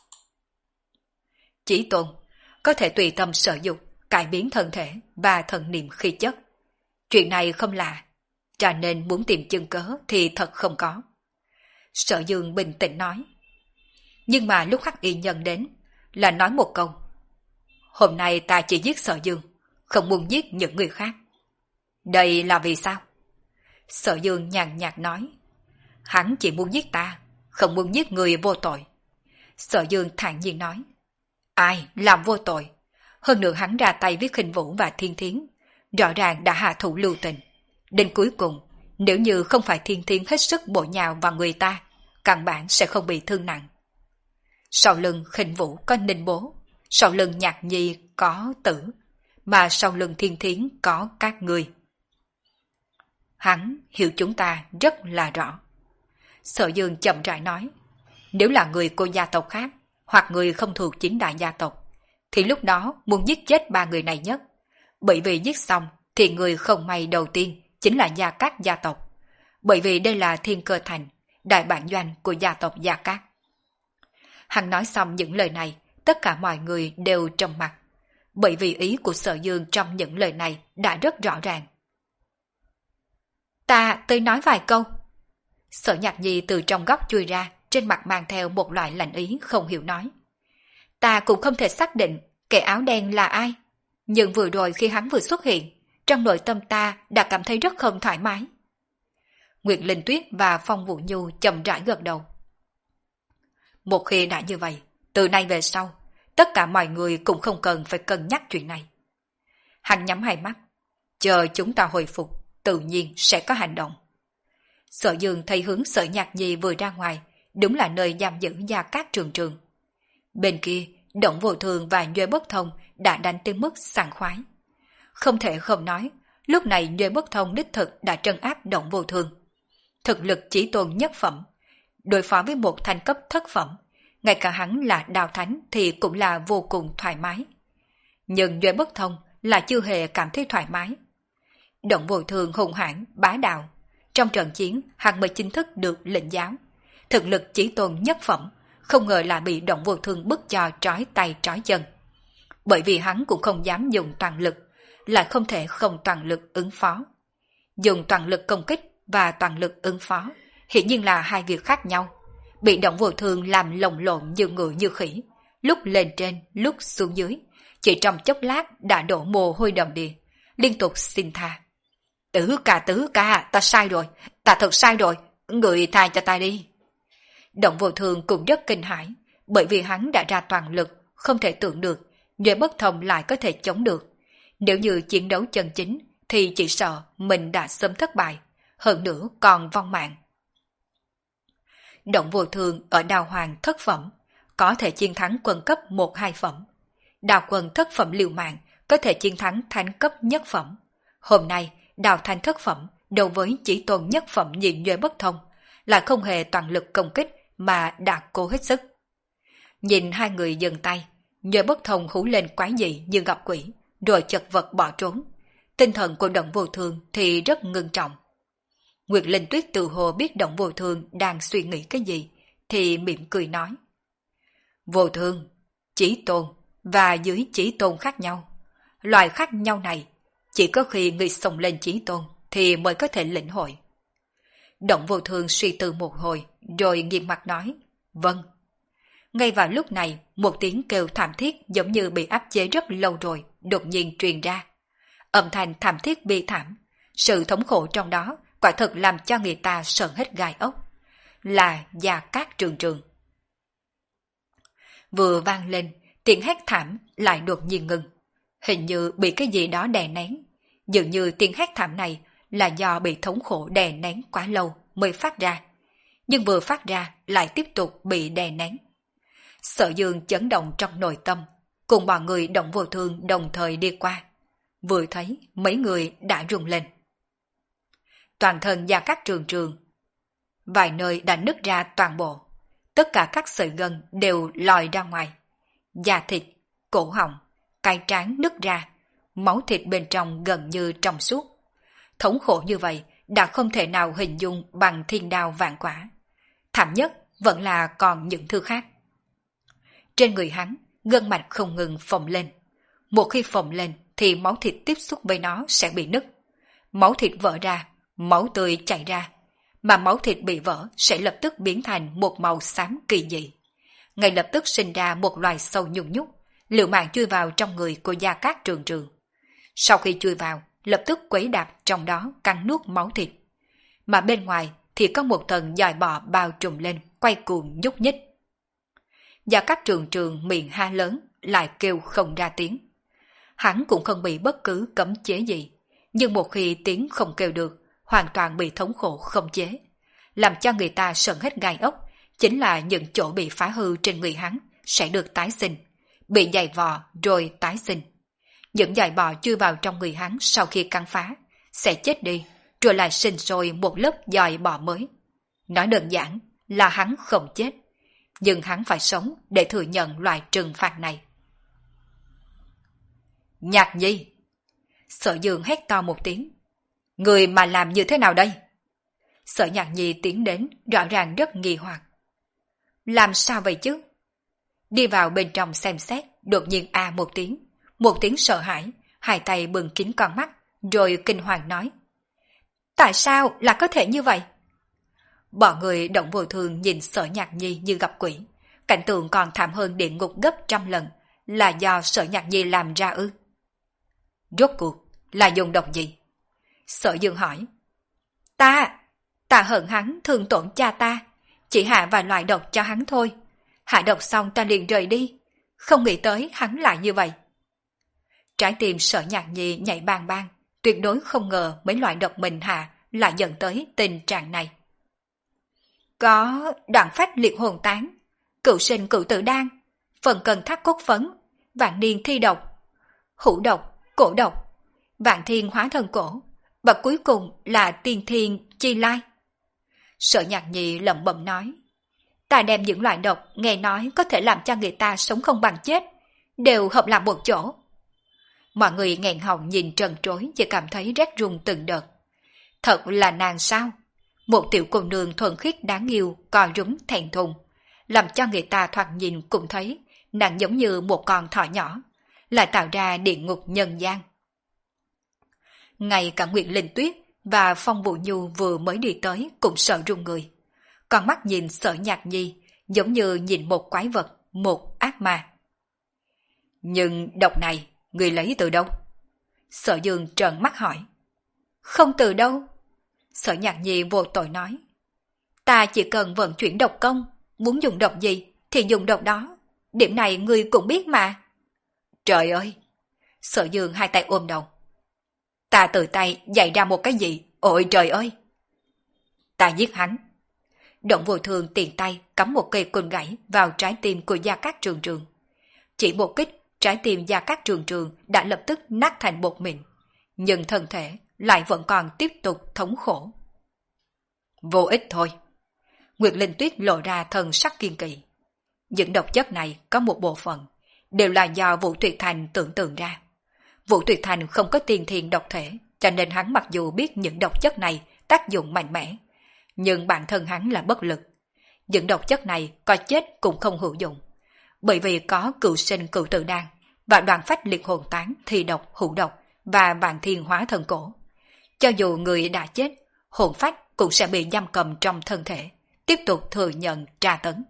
Chí tôn, có thể tùy tâm sở dục, cải biến thân thể và thần niệm khi chất. Chuyện này không lạ, cho nên muốn tìm chứng cớ thì thật không có. Sở Dương bình tĩnh nói. Nhưng mà lúc hắc y nhân đến, là nói một câu. Hôm nay ta chỉ giết Sở Dương, không muốn giết những người khác. Đây là vì sao? Sở Dương nhàn nhạt nói. Hắn chỉ muốn giết ta, không muốn giết người vô tội. Sở Dương thản nhiên nói. Ai làm vô tội? Hơn nữa hắn ra tay với Khinh Vũ và Thiên Thiến, rõ ràng đã hạ thủ lưu tình. Đến cuối cùng, nếu như không phải Thiên Thiến hết sức bổ nhào vào người ta, căn bản sẽ không bị thương nặng. Sau lưng Khinh Vũ có Ninh Bố, sau lưng Nhạc Nhi có Tử, mà sau lưng Thiên Thiến có các ngươi. Hắn hiểu chúng ta rất là rõ. Sở Dương chậm rãi nói, nếu là người của gia tộc khác, hoặc người không thuộc chính đại gia tộc, thì lúc đó muốn giết chết ba người này nhất. Bởi vì giết xong, thì người không may đầu tiên chính là Gia Cát gia tộc. Bởi vì đây là Thiên Cơ Thành, đại bản doanh của gia tộc Gia Cát. Hắn nói xong những lời này, tất cả mọi người đều trầm mặc. Bởi vì ý của Sở Dương trong những lời này đã rất rõ ràng. Ta tới nói vài câu. Sở Nhạc Nhi từ trong góc chui ra, trên mặt mang theo một loại lạnh ý không hiểu nói. Ta cũng không thể xác định kẻ áo đen là ai. Nhưng vừa rồi khi hắn vừa xuất hiện, trong nội tâm ta đã cảm thấy rất không thoải mái. Nguyệt Linh Tuyết và Phong Vũ Nhu chậm rãi gật đầu. Một khi đã như vậy, từ nay về sau, tất cả mọi người cũng không cần phải cân nhắc chuyện này. Hắn nhắm hai mắt, chờ chúng ta hồi phục, tự nhiên sẽ có hành động. Sở Dương thấy hướng Sở Nhạc Nhi vừa ra ngoài, đúng là nơi giam giữ Gia Cát Trường Trường. Bên kia, Động Vô Thường và Nhuê Bất Thông đã đánh tới mức sảng khoái. Không thể không nói, lúc này Nhuê Bất Thông đích thực đã trấn áp Động Vô Thường. Thực lực chỉ tôn nhất phẩm, đối phó với một thành cấp thất phẩm, ngay cả hắn là đào thánh thì cũng là vô cùng thoải mái. Nhưng Nhuê Bất Thông là chưa hề cảm thấy thoải mái. Động Vô Thường hùng hãn, bá đạo. Trong trận chiến, hắn mới chính thức được lệnh giáo. Thực lực chỉ tôn nhất phẩm, không ngờ là bị Động Vô Thường bức cho trói tay trói chân. Bởi vì hắn cũng không dám dùng toàn lực, lại không thể không toàn lực ứng phó. Dùng toàn lực công kích và toàn lực ứng phó, hiển nhiên là hai việc khác nhau. Bị Động Vô Thường làm lồng lộn như ngựa như khỉ, lúc lên trên, lúc xuống dưới, chỉ trong chốc lát đã đổ mồ hôi đầm đìa, liên tục xin tha. Tứ ca tứ ca, ta sai rồi, ta thật sai rồi, người tha cho ta đi. Động Vô Thường cũng rất kinh hãi, bởi vì hắn đã ra toàn lực, không thể tưởng được, Nhuê Bất Thông lại có thể chống được. Nếu như chiến đấu chân chính, thì chỉ sợ mình đã sớm thất bại, hơn nữa còn vong mạng. Động Vô Thường ở Đào Hoàng thất phẩm, có thể chiến thắng quân cấp một hai phẩm. Đào quân thất phẩm liều mạng, có thể chiến thắng thánh cấp nhất phẩm. Hôm nay, Đào Thanh thất phẩm, đối với chỉ tôn nhất phẩm nhìn Nhuê Bất Thông, lại không hề toàn lực công kích mà đã cố hết sức. Nhìn hai người dừng tay, Nhuê Bất Thông hú lên quái dị như gặp quỷ, rồi chật vật bỏ trốn. Tinh thần của Động Vô Thường thì rất ngưng trọng. Nguyệt Linh Tuyết tự hồ biết Động Vô Thường đang suy nghĩ cái gì, thì mỉm cười nói. Vô Thường, chí tôn và dưới chí tôn khác nhau. Loại khác nhau này, chỉ có khi người xông lên chí tôn thì mới có thể lĩnh hội. Động Vô Thường suy tư một hồi, rồi nghiêm mặt nói, vâng. Ngay vào lúc này, một tiếng kêu thảm thiết giống như bị áp chế rất lâu rồi, đột nhiên truyền ra. Âm thanh thảm thiết bi thảm, sự thống khổ trong đó quả thật làm cho người ta sợn hết gai ốc. Là Gia Cát Trường Trường. Vừa vang lên, tiếng hét thảm lại đột nhiên ngừng. Hình như bị cái gì đó đè nén. Dường như tiếng hét thảm này là do bị thống khổ đè nén quá lâu mới phát ra. Nhưng vừa phát ra lại tiếp tục bị đè nén. Sở Dương chấn động trong nội tâm, cùng bọn người Động Vô Thường đồng thời đi qua. Vừa thấy mấy người đã rung lên. Toàn thân Gia Cát Trường Trường, vài nơi đã nứt ra toàn bộ. Tất cả các sợi gân đều lòi ra ngoài. Da thịt, cổ họng, cái trán nứt ra, máu thịt bên trong gần như trong suốt. Thống khổ như vậy đã không thể nào hình dung bằng thiên đao vạn quả. Thảm nhất vẫn là còn những thứ khác. Trên người hắn, gân mạch không ngừng phồng lên. Một khi phồng lên thì máu thịt tiếp xúc với nó sẽ bị nứt. Máu thịt vỡ ra, máu tươi chảy ra. Mà máu thịt bị vỡ sẽ lập tức biến thành một màu xám kỳ dị. Ngay lập tức sinh ra một loài sâu nhung nhúc, liều mạng chui vào trong người của Gia Cát Trường Trường. Sau khi chui vào, lập tức quấy đạp trong đó cắn nuốt máu thịt. Mà bên ngoài thì có một tầng dòi bò bao trùm lên, quay cuồng nhúc nhích. Gia Cát Trường Trường miệng ha lớn, lại kêu không ra tiếng. Hắn cũng không bị bất cứ cấm chế gì, nhưng một khi tiếng không kêu được, hoàn toàn bị thống khổ không chế. Làm cho người ta sợn hết gai ốc, chính là những chỗ bị phá hư trên người hắn sẽ được tái sinh, bị dày vò rồi tái sinh. Những dải bò chui vào trong người hắn sau khi cắn phá, sẽ chết đi, rồi lại sinh sôi một lớp dòi bò mới. Nói đơn giản là hắn không chết, nhưng hắn phải sống để thừa nhận loại trừng phạt này. Nhạc Nhi! Sở Dương hét to một tiếng. Người mà làm như thế nào đây? Sở Nhạc Nhi tiến đến, rõ ràng rất nghi hoặc. Làm sao vậy chứ? Đi vào bên trong xem xét, đột nhiên a một tiếng, một tiếng sợ hãi, hai tay bừng kín con mắt, rồi kinh hoàng nói. Tại sao là có thể như vậy? Bọn người Động Vô Thường nhìn Sở Nhạc Nhi như gặp quỷ, cảnh tượng còn thảm hơn địa ngục gấp trăm lần, là do Sở Nhạc Nhi làm ra ư? Rốt cuộc là dùng độc gì? Sở Dương hỏi. Ta, ta hận hắn thương tổn cha ta, chỉ hạ vài loại độc cho hắn thôi. Hạ độc xong ta liền rời đi, không nghĩ tới hắn lại như vậy. Trái tim Sở Nhạc Nhi nhảy bang bang, tuyệt đối không ngờ mấy loại độc mình hạ lại dẫn tới tình trạng này. Có đoạn phách liệt hồn tán, cửu sinh cửu tử đan, phần cần thác cốt phấn, vạn niên thi độc, hữu độc, cổ độc, vạn thiên hóa thần cổ, bậc cuối cùng là tiên thiên chi lai. Sở Nhạc Nhi lẩm bẩm nói. Ta đem những loại độc nghe nói có thể làm cho người ta sống không bằng chết, đều hợp làm một chỗ. Mọi người nghẹn họng nhìn trần trối, chỉ cảm thấy rét run từng đợt. Thật là nàng sao? Một tiểu cô nương thuần khiết đáng yêu, co rúm thẹn thùng, làm cho người ta thoạt nhìn cũng thấy nàng giống như một con thỏ nhỏ, lại tạo ra địa ngục nhân gian. Ngay cả Nguyệt Linh Tuyết và Phong Vũ Nhu vừa mới đi tới cũng sợ run người. Con mắt nhìn Sở Nhạc Nhi giống như nhìn một quái vật, một ác ma. Nhưng độc này, người lấy từ đâu? Sở Dương trợn mắt hỏi. Không từ đâu. Sở Nhạc Nhi vô tội nói. Ta chỉ cần vận chuyển độc công, muốn dùng độc gì thì dùng độc đó. Điểm này người cũng biết mà. Trời ơi! Sở Dương hai tay ôm đầu. Ta tự tay dạy ra một cái gì? Ôi trời ơi! Ta giết hắn. Động Vô Thường tiền tay cắm một cây côn gãy vào trái tim của Gia Cát Trường Trường. Chỉ một kích, trái tim Gia Cát Trường Trường đã lập tức nát thành bột mịn, nhưng thân thể lại vẫn còn tiếp tục thống khổ. Vô ích thôi. Nguyệt Linh Tuyết lộ ra thần sắc kiên kỵ. Những độc chất này có một bộ phận đều là do Vũ Tuyệt Thành tưởng tượng ra. Vũ Tuyệt Thành không có tiên thiên độc thể, cho nên hắn mặc dù biết những độc chất này tác dụng mạnh mẽ, nhưng bản thân hắn là bất lực. Những độc chất này có chết cũng không hữu dụng, bởi vì có cửu sinh cửu tử đan và đoạn phách liệt hồn tán thì độc hữu độc và vạn thiên hóa thần cổ. Cho dù người đã chết, hồn phách cũng sẽ bị giam cầm trong thân thể, tiếp tục thừa nhận tra tấn.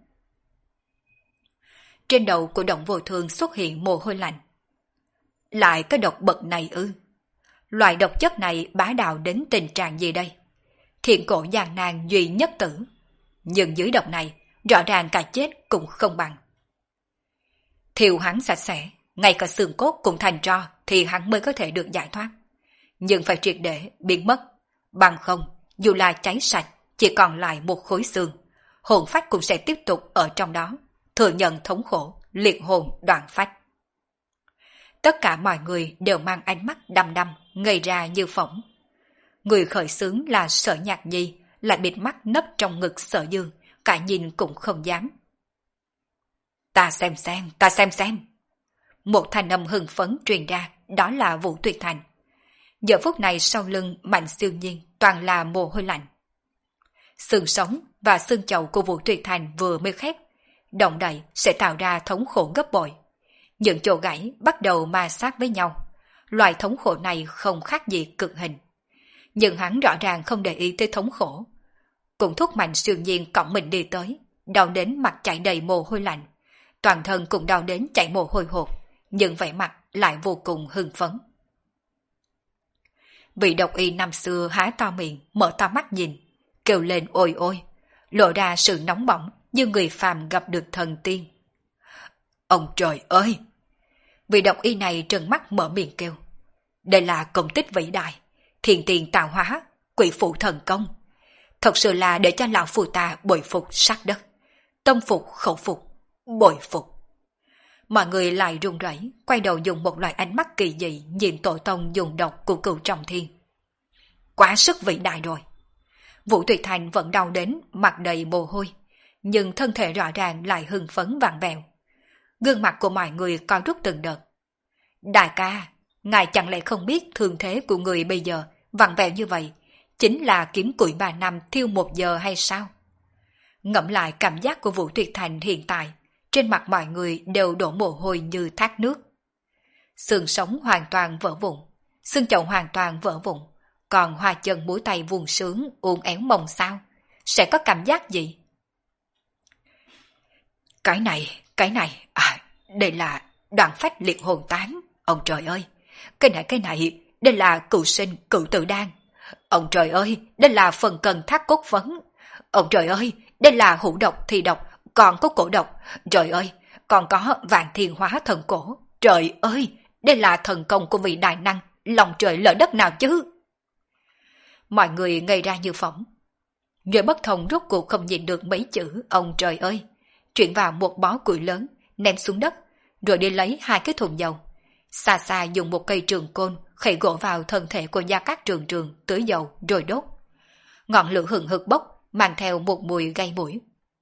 Trên đầu của Động Vô Thường xuất hiện mồ hôi lạnh. Lại cái độc bậc này ư? Loại độc chất này bá đạo đến tình trạng gì đây? Thiện cổ gian nan duy nhất tử. Nhưng dưới độc này, rõ ràng cả chết cũng không bằng. Thiêu hắn sạch sẽ, ngay cả xương cốt cũng thành tro thì hắn mới có thể được giải thoát. Nhưng phải triệt để biến mất. Bằng không, dù là cháy sạch, chỉ còn lại một khối xương, hồn phách cũng sẽ tiếp tục ở trong đó, thừa nhận thống khổ, liệt hồn đoạn phách. Tất cả mọi người đều mang ánh mắt đăm đăm, ngây ra như phỏng. Người khởi xướng là Sở Nhạc Nhi, lại bịt mắt nấp trong ngực Sở Dương, cả nhìn cũng không dám. Ta xem xem, ta xem xem. Một thanh âm hưng phấn truyền ra, đó là Vũ Tuyệt Thành. Giờ phút này sau lưng Mạnh Siêu Nhiên toàn là mồ hôi lạnh. Xương sống và xương chậu của Vũ Tuyệt Thành vừa mới khép, động đậy sẽ tạo ra thống khổ gấp bội. Những chỗ gãy bắt đầu ma sát với nhau. Loại thống khổ này không khác gì cực hình. Nhưng hắn rõ ràng không để ý tới thống khổ. Cũng thúc Mạnh Siêu Nhiên cõng mình đi tới, đau đến mặt chảy đầy mồ hôi lạnh. Toàn thân cũng đau đến chảy mồ hôi hột, nhưng vẻ mặt lại vô cùng hưng phấn. Vị độc y năm xưa há to miệng, mở to mắt nhìn, kêu lên ôi ôi, lộ ra sự nóng bỏng như người phàm gặp được thần tiên. Ông trời ơi! Vị độc y này trừng mắt mở miệng kêu. Đây là công tích vĩ đại, thiền tiền tạo hóa, quỷ phụ thần công. Thật sự là để cho lão phù ta bội phục sát đất. Tâm phục khẩu phục, bội phục. Mọi người lại run rẩy, quay đầu dùng một loại ánh mắt kỳ dị nhìn tổ tông dùng độc của cửu trọng thiên. Quá sức vĩ đại rồi. Vũ Tuyệt Thành vẫn đau đến mặt đầy mồ hôi, nhưng thân thể rõ ràng lại hưng phấn vặn vẹo. Gương mặt của mọi người co rút từng đợt. Đại ca, ngài chẳng lẽ không biết thương thế của người bây giờ vặn vẹo như vậy chính là kiếm củi ba năm thiêu một giờ hay sao? Ngẫm lại cảm giác của Vũ Tuyệt Thành hiện tại, trên mặt mọi người đều đổ mồ hôi như thác nước. Xương sống hoàn toàn vỡ vụn, xương chậu hoàn toàn vỡ vụn, còn hoa chân múa tay vuông sướng uốn éo mông sao? Sẽ có cảm giác gì? Cái này, cái này, à, đây là đoạn phách liệt hồn tán. Ông trời ơi, cái này, cái này, đây là cửu sinh, cửu tự đan. Ông trời ơi, đây là phần cần thác cốt phấn. Ông trời ơi, đây là hữu độc thì độc, còn có cổ độc. Trời ơi, còn có vạn thiên hóa thần cổ. Trời ơi, đây là thần công của vị đại năng, lòng trời lỡ đất nào chứ? Mọi người ngây ra như phỏng. Người bất thông rốt cuộc không nhìn được mấy chữ ông trời ơi, chuyển vào một bó củi lớn, ném xuống đất, rồi đi lấy hai cái thùng dầu. Xa xa dùng một cây trường côn khẩy gỗ vào thân thể của Gia Cát Trường Trường, tưới dầu rồi đốt. Ngọn lửa hừng hực bốc, mang theo một mùi gây mũi.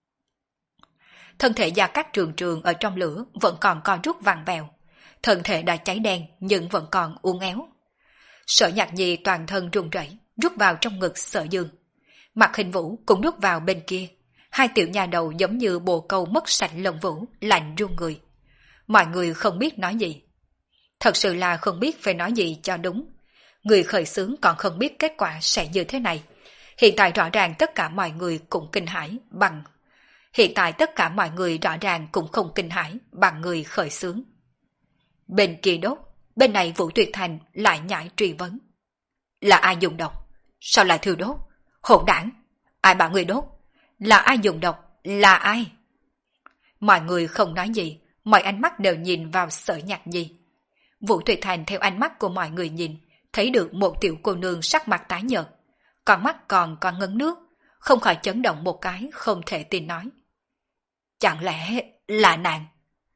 Thân thể Gia Cát Trường Trường ở trong lửa vẫn còn co rút vặn vẹo, thân thể đã cháy đen nhưng vẫn còn uốn éo. Sở Nhạc Nhi toàn thân run rẩy, rút vào trong ngực Sở Dương. Mặt Hình Vũ cũng rút vào bên kia. Hai tiểu nhà đầu giống như bồ câu mất sạch lông vũ, lạnh run người. Mọi người không biết nói gì. Thật sự là không biết phải nói gì cho đúng. Người khởi xướng còn không biết kết quả sẽ như thế này. Hiện tại rõ ràng tất cả mọi người cũng kinh hãi bằng. Hiện tại tất cả mọi người rõ ràng cũng không kinh hãi bằng người khởi xướng. Bên kia đốt, bên này Vũ Tuyệt Thành lại nhảy truy vấn. Là ai dùng độc? Sao lại thiêu đốt? Hỗn đảng! Ai bảo người đốt? Là ai dùng độc? Là ai? Mọi người không nói gì, mọi ánh mắt đều nhìn vào Sở Nhạc Nhi. Vũ Tuyệt Thành theo ánh mắt của mọi người nhìn, thấy được một tiểu cô nương sắc mặt tái nhợt, con mắt còn còn ngấn nước, không khỏi chấn động một cái, không thể tin nói. Chẳng lẽ là nàng?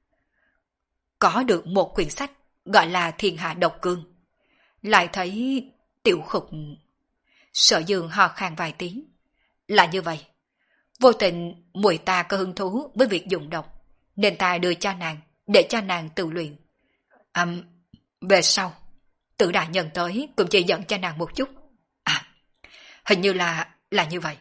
Có được một quyển sách gọi là Thiên Hạ Độc Cương. Lại thấy tiểu khục. Sở Dương ho khan vài tiếng. Là như vậy. Vô tình muội ta có hứng thú với việc dùng độc, nên ta đưa cho nàng, để cho nàng tự luyện. À, về sau, Tử đại nhân tới cũng chỉ dẫn cho nàng một chút. À, hình như là, là như vậy.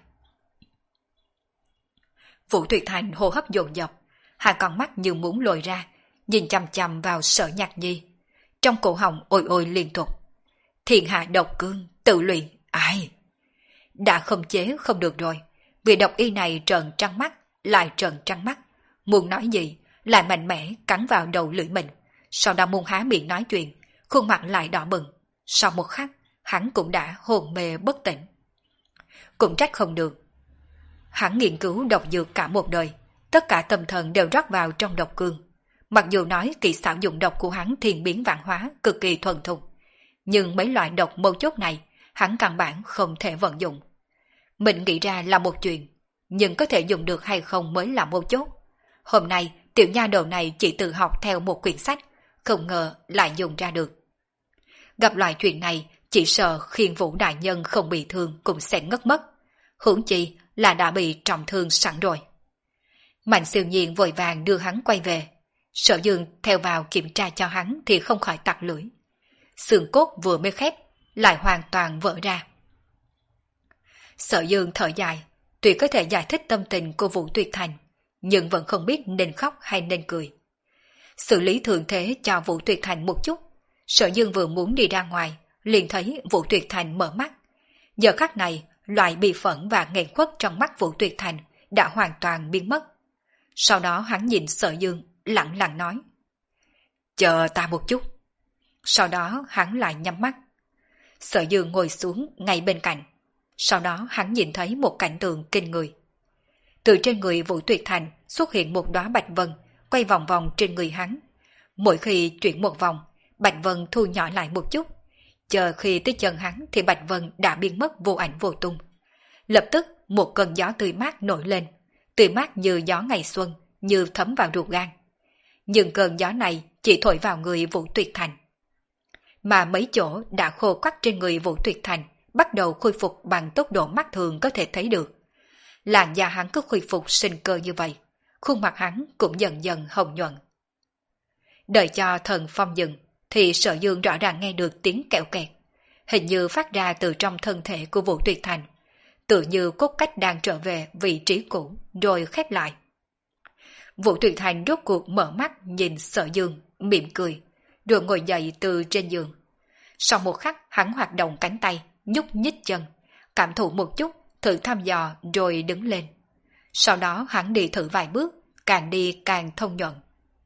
Vũ Tuyệt Thành hô hấp dồn dập, hai con mắt như muốn lồi ra, nhìn chằm chằm vào Sở Nhạc Nhi. Trong cổ họng ôi ôi liên tục. Thiên Hạ Độc Cương, tự luyện, ai? Đã không chế không được rồi. Vì độc y này trợn trắng mắt, lại trợn trắng mắt. Muốn nói gì, lại mạnh mẽ cắn vào đầu lưỡi mình. Sau đó muốn há miệng nói chuyện, khuôn mặt lại đỏ bừng. Sau một khắc, hắn cũng đã hồn mê bất tỉnh. Cũng trách không được. Hắn nghiên cứu độc dược cả một đời, tất cả tâm thần đều rót vào trong độc cương. Mặc dù nói kỹ xảo dụng độc của hắn thiên biến vạn hóa cực kỳ thuần thục, nhưng mấy loại độc mâu chốt này hắn căn bản không thể vận dụng. Mình nghĩ ra là một chuyện, nhưng có thể dùng được hay không mới là mâu chốt. Hôm nay tiểu nha đầu này chỉ tự học theo một quyển sách, không ngờ lại dùng ra được. Gặp loại chuyện này, chỉ sợ Khiên Vũ đại nhân không bị thương cũng sẽ ngất mất. Huống chi là đã bị trọng thương sẵn rồi. Mạnh Siêu Nhiên vội vàng đưa hắn quay về. Sở Dương theo vào kiểm tra cho hắn thì không khỏi tặc lưỡi. Xương cốt vừa mới khép, lại hoàn toàn vỡ ra. Sở Dương thở dài, tuy có thể giải thích tâm tình của Vũ Tuyệt Thành, nhưng vẫn không biết nên khóc hay nên cười. Xử lý thường thế cho Vũ Tuyệt Thành một chút, Sở Dương vừa muốn đi ra ngoài, liền thấy Vũ Tuyệt Thành mở mắt. Giờ khắc này, loại bi phẫn và nghẹn khuất trong mắt Vũ Tuyệt Thành đã hoàn toàn biến mất. Sau đó hắn nhìn Sở Dương, lặng lặng nói. Chờ ta một chút. Sau đó hắn lại nhắm mắt. Sở Dương ngồi xuống ngay bên cạnh. Sau đó hắn nhìn thấy một cảnh tượng kinh người. Từ trên người Vũ Tuyệt Thành xuất hiện một đóa bạch vân, quay vòng vòng trên người hắn. Mỗi khi chuyển một vòng, bạch vân thu nhỏ lại một chút. Chờ khi tới chân hắn thì bạch vân đã biến mất vô ảnh vô tung. Lập tức một cơn gió tươi mát nổi lên, tươi mát như gió ngày xuân, như thấm vào ruột gan. Nhưng cơn gió này chỉ thổi vào người Vũ Tuyệt Thành. Mà mấy chỗ đã khô quắt trên người Vũ Tuyệt Thành bắt đầu khôi phục bằng tốc độ mắt thường có thể thấy được. Làn da hắn cứ khôi phục sinh cơ như vậy, khuôn mặt hắn cũng dần dần hồng nhuận. Đợi cho thần phong dừng, thì Sở Dương rõ ràng nghe được tiếng kẹo kẹt, hình như phát ra từ trong thân thể của Vũ Tuyệt Thành, tự như cốt cách đang trở về vị trí cũ, rồi khép lại. Vũ Tuyệt Thành rốt cuộc mở mắt nhìn Sở Dương, mỉm cười, rồi ngồi dậy từ trên giường. Sau một khắc hắn hoạt động cánh tay, nhúc nhích chân, cảm thụ một chút, thử thăm dò rồi đứng lên. Sau đó hắn đi thử vài bước, càng đi càng thông nhuận.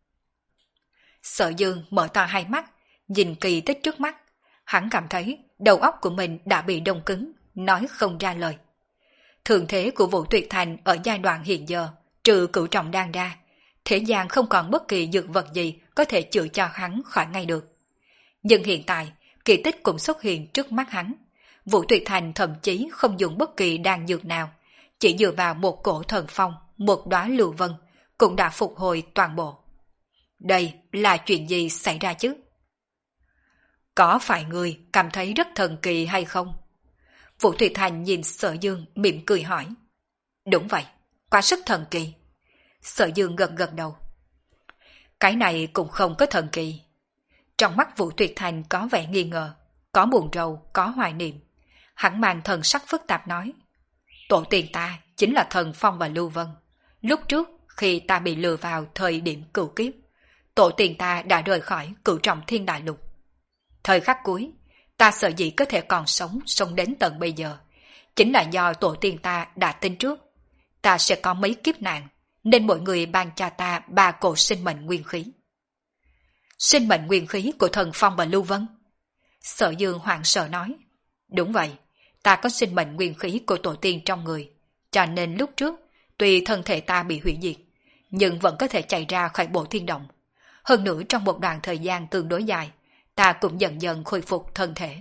Sở Dương mở to hai mắt, nhìn kỳ tích trước mắt. Hắn cảm thấy đầu óc của mình đã bị đông cứng, nói không ra lời. Thường thế của Vũ Tuyệt Thành ở giai đoạn hiện giờ, trừ cửu trọng đan ra, thế gian không còn bất kỳ dược vật gì có thể chữa cho hắn khỏi ngay được. Nhưng hiện tại, kỳ tích cũng xuất hiện trước mắt hắn. Vũ Tuyệt Thành thậm chí không dùng bất kỳ đan dược nào, chỉ dựa vào một cổ thần phong, một đóa lưu vân, cũng đã phục hồi toàn bộ. Đây là chuyện gì xảy ra chứ? Có phải người cảm thấy rất thần kỳ hay không? Vũ Tuyệt Thành nhìn Sở Dương mỉm cười hỏi. Đúng vậy, quá sức thần kỳ. Sở Dương gật gật đầu. Cái này cũng không có thần kỳ. Trong mắt Vũ Tuyệt Thành có vẻ nghi ngờ, có buồn rầu, có hoài niệm. Hắn mang thần sắc phức tạp nói. Tổ tiên ta chính là thần phong và lưu vân. Lúc trước khi ta bị lừa vào thời điểm cửu kiếp, tổ tiên ta đã rời khỏi cửu trọng thiên đại lục. Thời khắc cuối, ta sợ gì có thể còn sống, sống đến tận bây giờ. Chính là do tổ tiên ta đã tin trước. Ta sẽ có mấy kiếp nạn, nên mọi người ban cho ta ba cổ sinh mệnh nguyên khí. Sinh mệnh nguyên khí của thần phong và lưu vân? Sở Dương hoảng sợ nói. Đúng vậy, ta có sinh mệnh nguyên khí của tổ tiên trong người, cho nên lúc trước, tuy thân thể ta bị hủy diệt, nhưng vẫn có thể chạy ra khỏi bộ thiên động. Hơn nữa trong một đoạn thời gian tương đối dài, ta cũng dần dần khôi phục thân thể.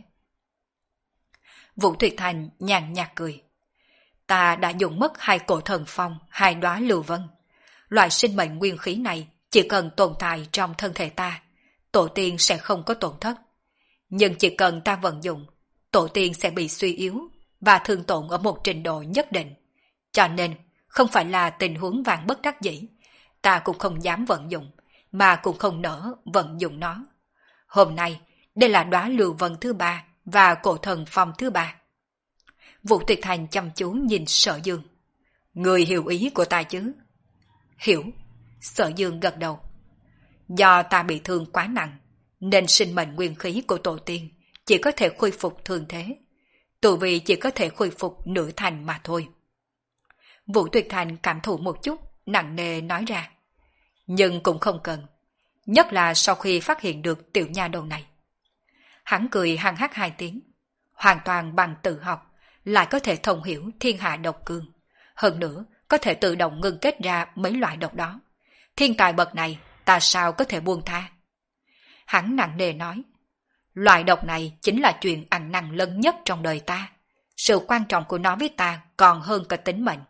Vũ Tuyệt Thành nhàn nhạt cười. Ta đã dùng mất hai cổ thần phong, hai đóa lưu vân. Loại sinh mệnh nguyên khí này chỉ cần tồn tại trong thân thể ta, tổ tiên sẽ không có tổn thất. Nhưng chỉ cần ta vận dụng, tổ tiên sẽ bị suy yếu và thương tổn ở một trình độ nhất định. Cho nên, không phải là tình huống vạn bất đắc dĩ, ta cũng không dám vận dụng, mà cũng không nỡ vận dụng nó. Hôm nay, đây là đóa lưu vân thứ ba và cổ thần phong thứ ba. Vũ Tuyệt Thành chăm chú nhìn Sở Dương. Người hiểu ý của ta chứ? Hiểu. Sở Dương gật đầu. Do ta bị thương quá nặng, nên sinh mệnh nguyên khí của tổ tiên chỉ có thể khôi phục thương thế. Tu vi chỉ có thể khôi phục nửa thành mà thôi. Vũ Tuyệt Thành cảm thụ một chút, nặng nề nói ra. Nhưng cũng không cần. Nhất là sau khi phát hiện được tiểu nha đầu này. Hắn cười hăng hắc hai tiếng. Hoàn toàn bằng tự học, lại có thể thông hiểu thiên hạ độc cương. Hơn nữa, có thể tự động ngưng kết ra mấy loại độc đó. Thiên tài bậc này, ta sao có thể buông tha? Hắn nặng nề nói. Loại độc này chính là chuyện ăn năn lớn nhất trong đời ta. Sự quan trọng của nó với ta còn hơn cả tính mệnh.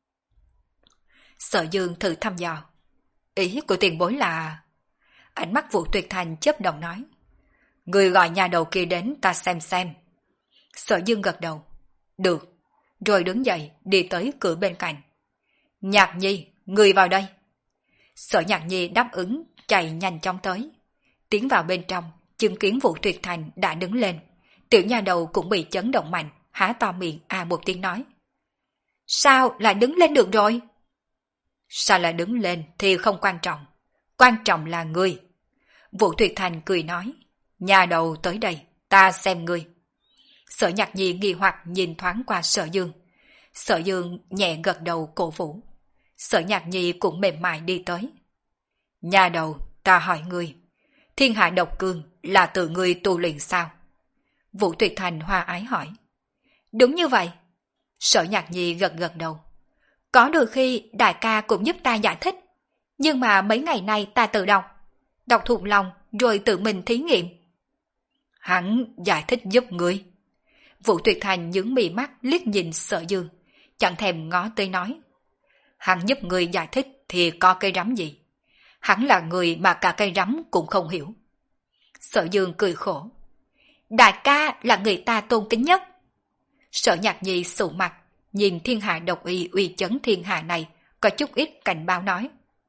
Sở Dương thử thăm dò. Ý của tiền bối là... Ánh mắt Vũ Tuyệt Thành chớp đồng nói. Người gọi nhà đầu kia đến ta xem xem. Sở Dương gật đầu. Được. Rồi đứng dậy đi tới cửa bên cạnh. Nhạc Nhi, người vào đây. Sở Nhạc Nhi đáp ứng, chạy nhanh chóng tới. Tiến vào bên trong, chứng kiến Vũ Tuyệt Thành đã đứng lên. Tiểu nha đầu cũng bị chấn động mạnh, há to miệng à một tiếng nói. Sao lại đứng lên được rồi? Sao lại đứng lên thì không quan trọng. Quan trọng là ngươi. Vũ Tuyệt Thành cười nói. Nhà đầu tới đây, ta xem ngươi. Sở Nhạc Nhi nghi hoặc nhìn thoáng qua Sở Dương. Sở Dương nhẹ gật đầu cổ vũ. Sở Nhạc Nhi cũng mềm mại đi tới. Nhà đầu, ta hỏi ngươi. Thiên hạ độc cương là tự ngươi tu luyện sao? Vũ Tuyệt Thành hoa ái hỏi. Đúng như vậy, Sở Nhạc Nhi gật gật đầu. Có đôi khi đại ca cũng giúp ta giải thích, nhưng mà mấy ngày nay ta tự đọc, đọc thuộc lòng rồi tự mình thí nghiệm. Hắn giải thích giúp ngươi. Vũ Tuyệt Thành nhướng mì mắt liếc nhìn Sở Dương, chẳng thèm ngó tới nói. Hắn giúp ngươi giải thích thì có cây rắm gì? Hắn là người mà cả cây rắm cũng không hiểu. Sở Dương cười khổ. Đại ca là người ta tôn kính nhất. Sở Nhạc Nhi sụ mặt, nhìn thiên hạ độc y uy chấn thiên hạ này, có chút ít cảnh báo nói.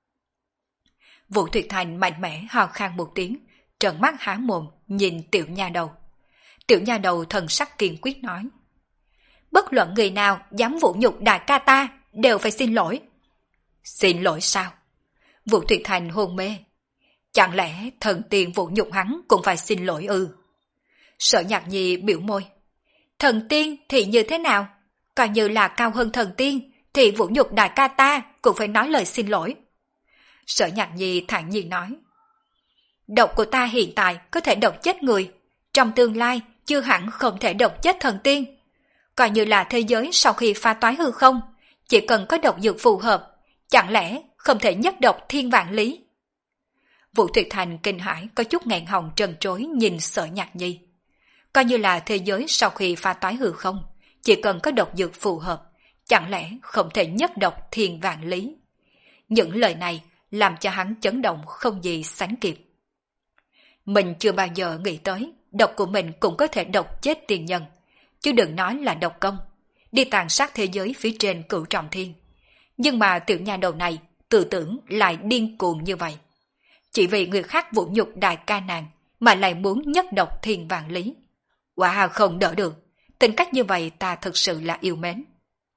Vũ Tuyệt Thành mạnh mẽ ho khan một tiếng, trợn mắt há mồm nhìn tiểu nha đầu. Tiểu nha đầu thần sắc kiên quyết nói. Bất luận người nào dám vũ nhục đại ca ta đều phải xin lỗi. Xin lỗi sao? Vũ Tuyệt Thành hôn mê. Chẳng lẽ thần tiên vũ nhục hắn cũng phải xin lỗi ư? Sở Nhạc Nhi biểu môi. Thần tiên thì như thế nào? Coi như là cao hơn thần tiên thì vũ nhục đại ca ta cũng phải nói lời xin lỗi. Sở Nhạc Nhi thản nhiên nói. Độc của ta hiện tại có thể độc chết người, trong tương lai chưa hẳn không thể độc chết thần tiên. Coi như là thế giới sau khi pha toái hư không, chỉ cần có độc dược phù hợp, chẳng lẽ không thể nhất độc thiên vạn lý? Vũ Tuyệt Thành kinh hãi có chút nghẹn họng trần trối nhìn Sở Nhạc Nhi. Coi như là thế giới sau khi pha toái hư không, chỉ cần có độc dược phù hợp, chẳng lẽ không thể nhất độc thiên vạn lý? Những lời này làm cho hắn chấn động không gì sánh kịp. Mình chưa bao giờ nghĩ tới độc của mình cũng có thể độc chết tiền nhân, chứ đừng nói là độc công, đi tàn sát thế giới phía trên cửu trọng thiên. Nhưng mà tiểu nha đầu này tự tưởng lại điên cuồng như vậy. Chỉ vì người khác vũ nhục đại ca nàng mà lại muốn nhất độc thiên vạn lý. Wow, không đỡ được, tính cách như vậy ta thực sự là yêu mến.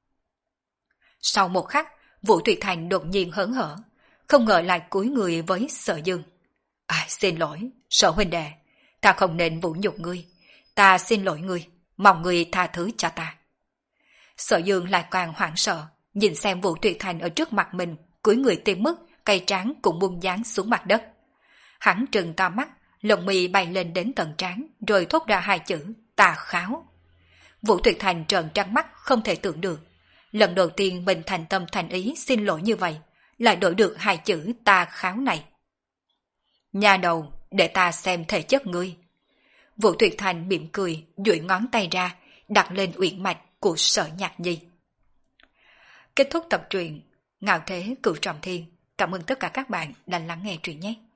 Sau một khắc, Vũ Tuyệt Thành đột nhiên hớn hở, không ngờ lại cúi người với Sở Dương. À, xin lỗi, Sở huynh đệ, ta không nên vũ nhục ngươi, ta xin lỗi ngươi, mong ngươi tha thứ cho ta. Sở Dương lại càng hoảng sợ, nhìn xem Vũ Tuyệt Thành ở trước mặt mình, cúi người tìm mức, cây trán cũng buông dáng xuống mặt đất. Hắn trừng to mắt, lồng mi bay lên đến tận trán, rồi thốt ra hai chữ tà kháo. Vũ Tuyệt Thành trợn trắng mắt không thể tưởng được. Lần đầu tiên mình thành tâm thành ý xin lỗi như vậy, lại đổi được hai chữ tà kháo này. Nhà đầu, để ta xem thể chất ngươi. Vũ Tuyệt Thành mỉm cười, duỗi ngón tay ra, đặt lên uyển mạch của Sở Nhạc Nhi. Kết thúc tập truyện Ngạo Thế Cửu Trọng Thiên. Cảm ơn tất cả các bạn đã lắng nghe truyện nhé.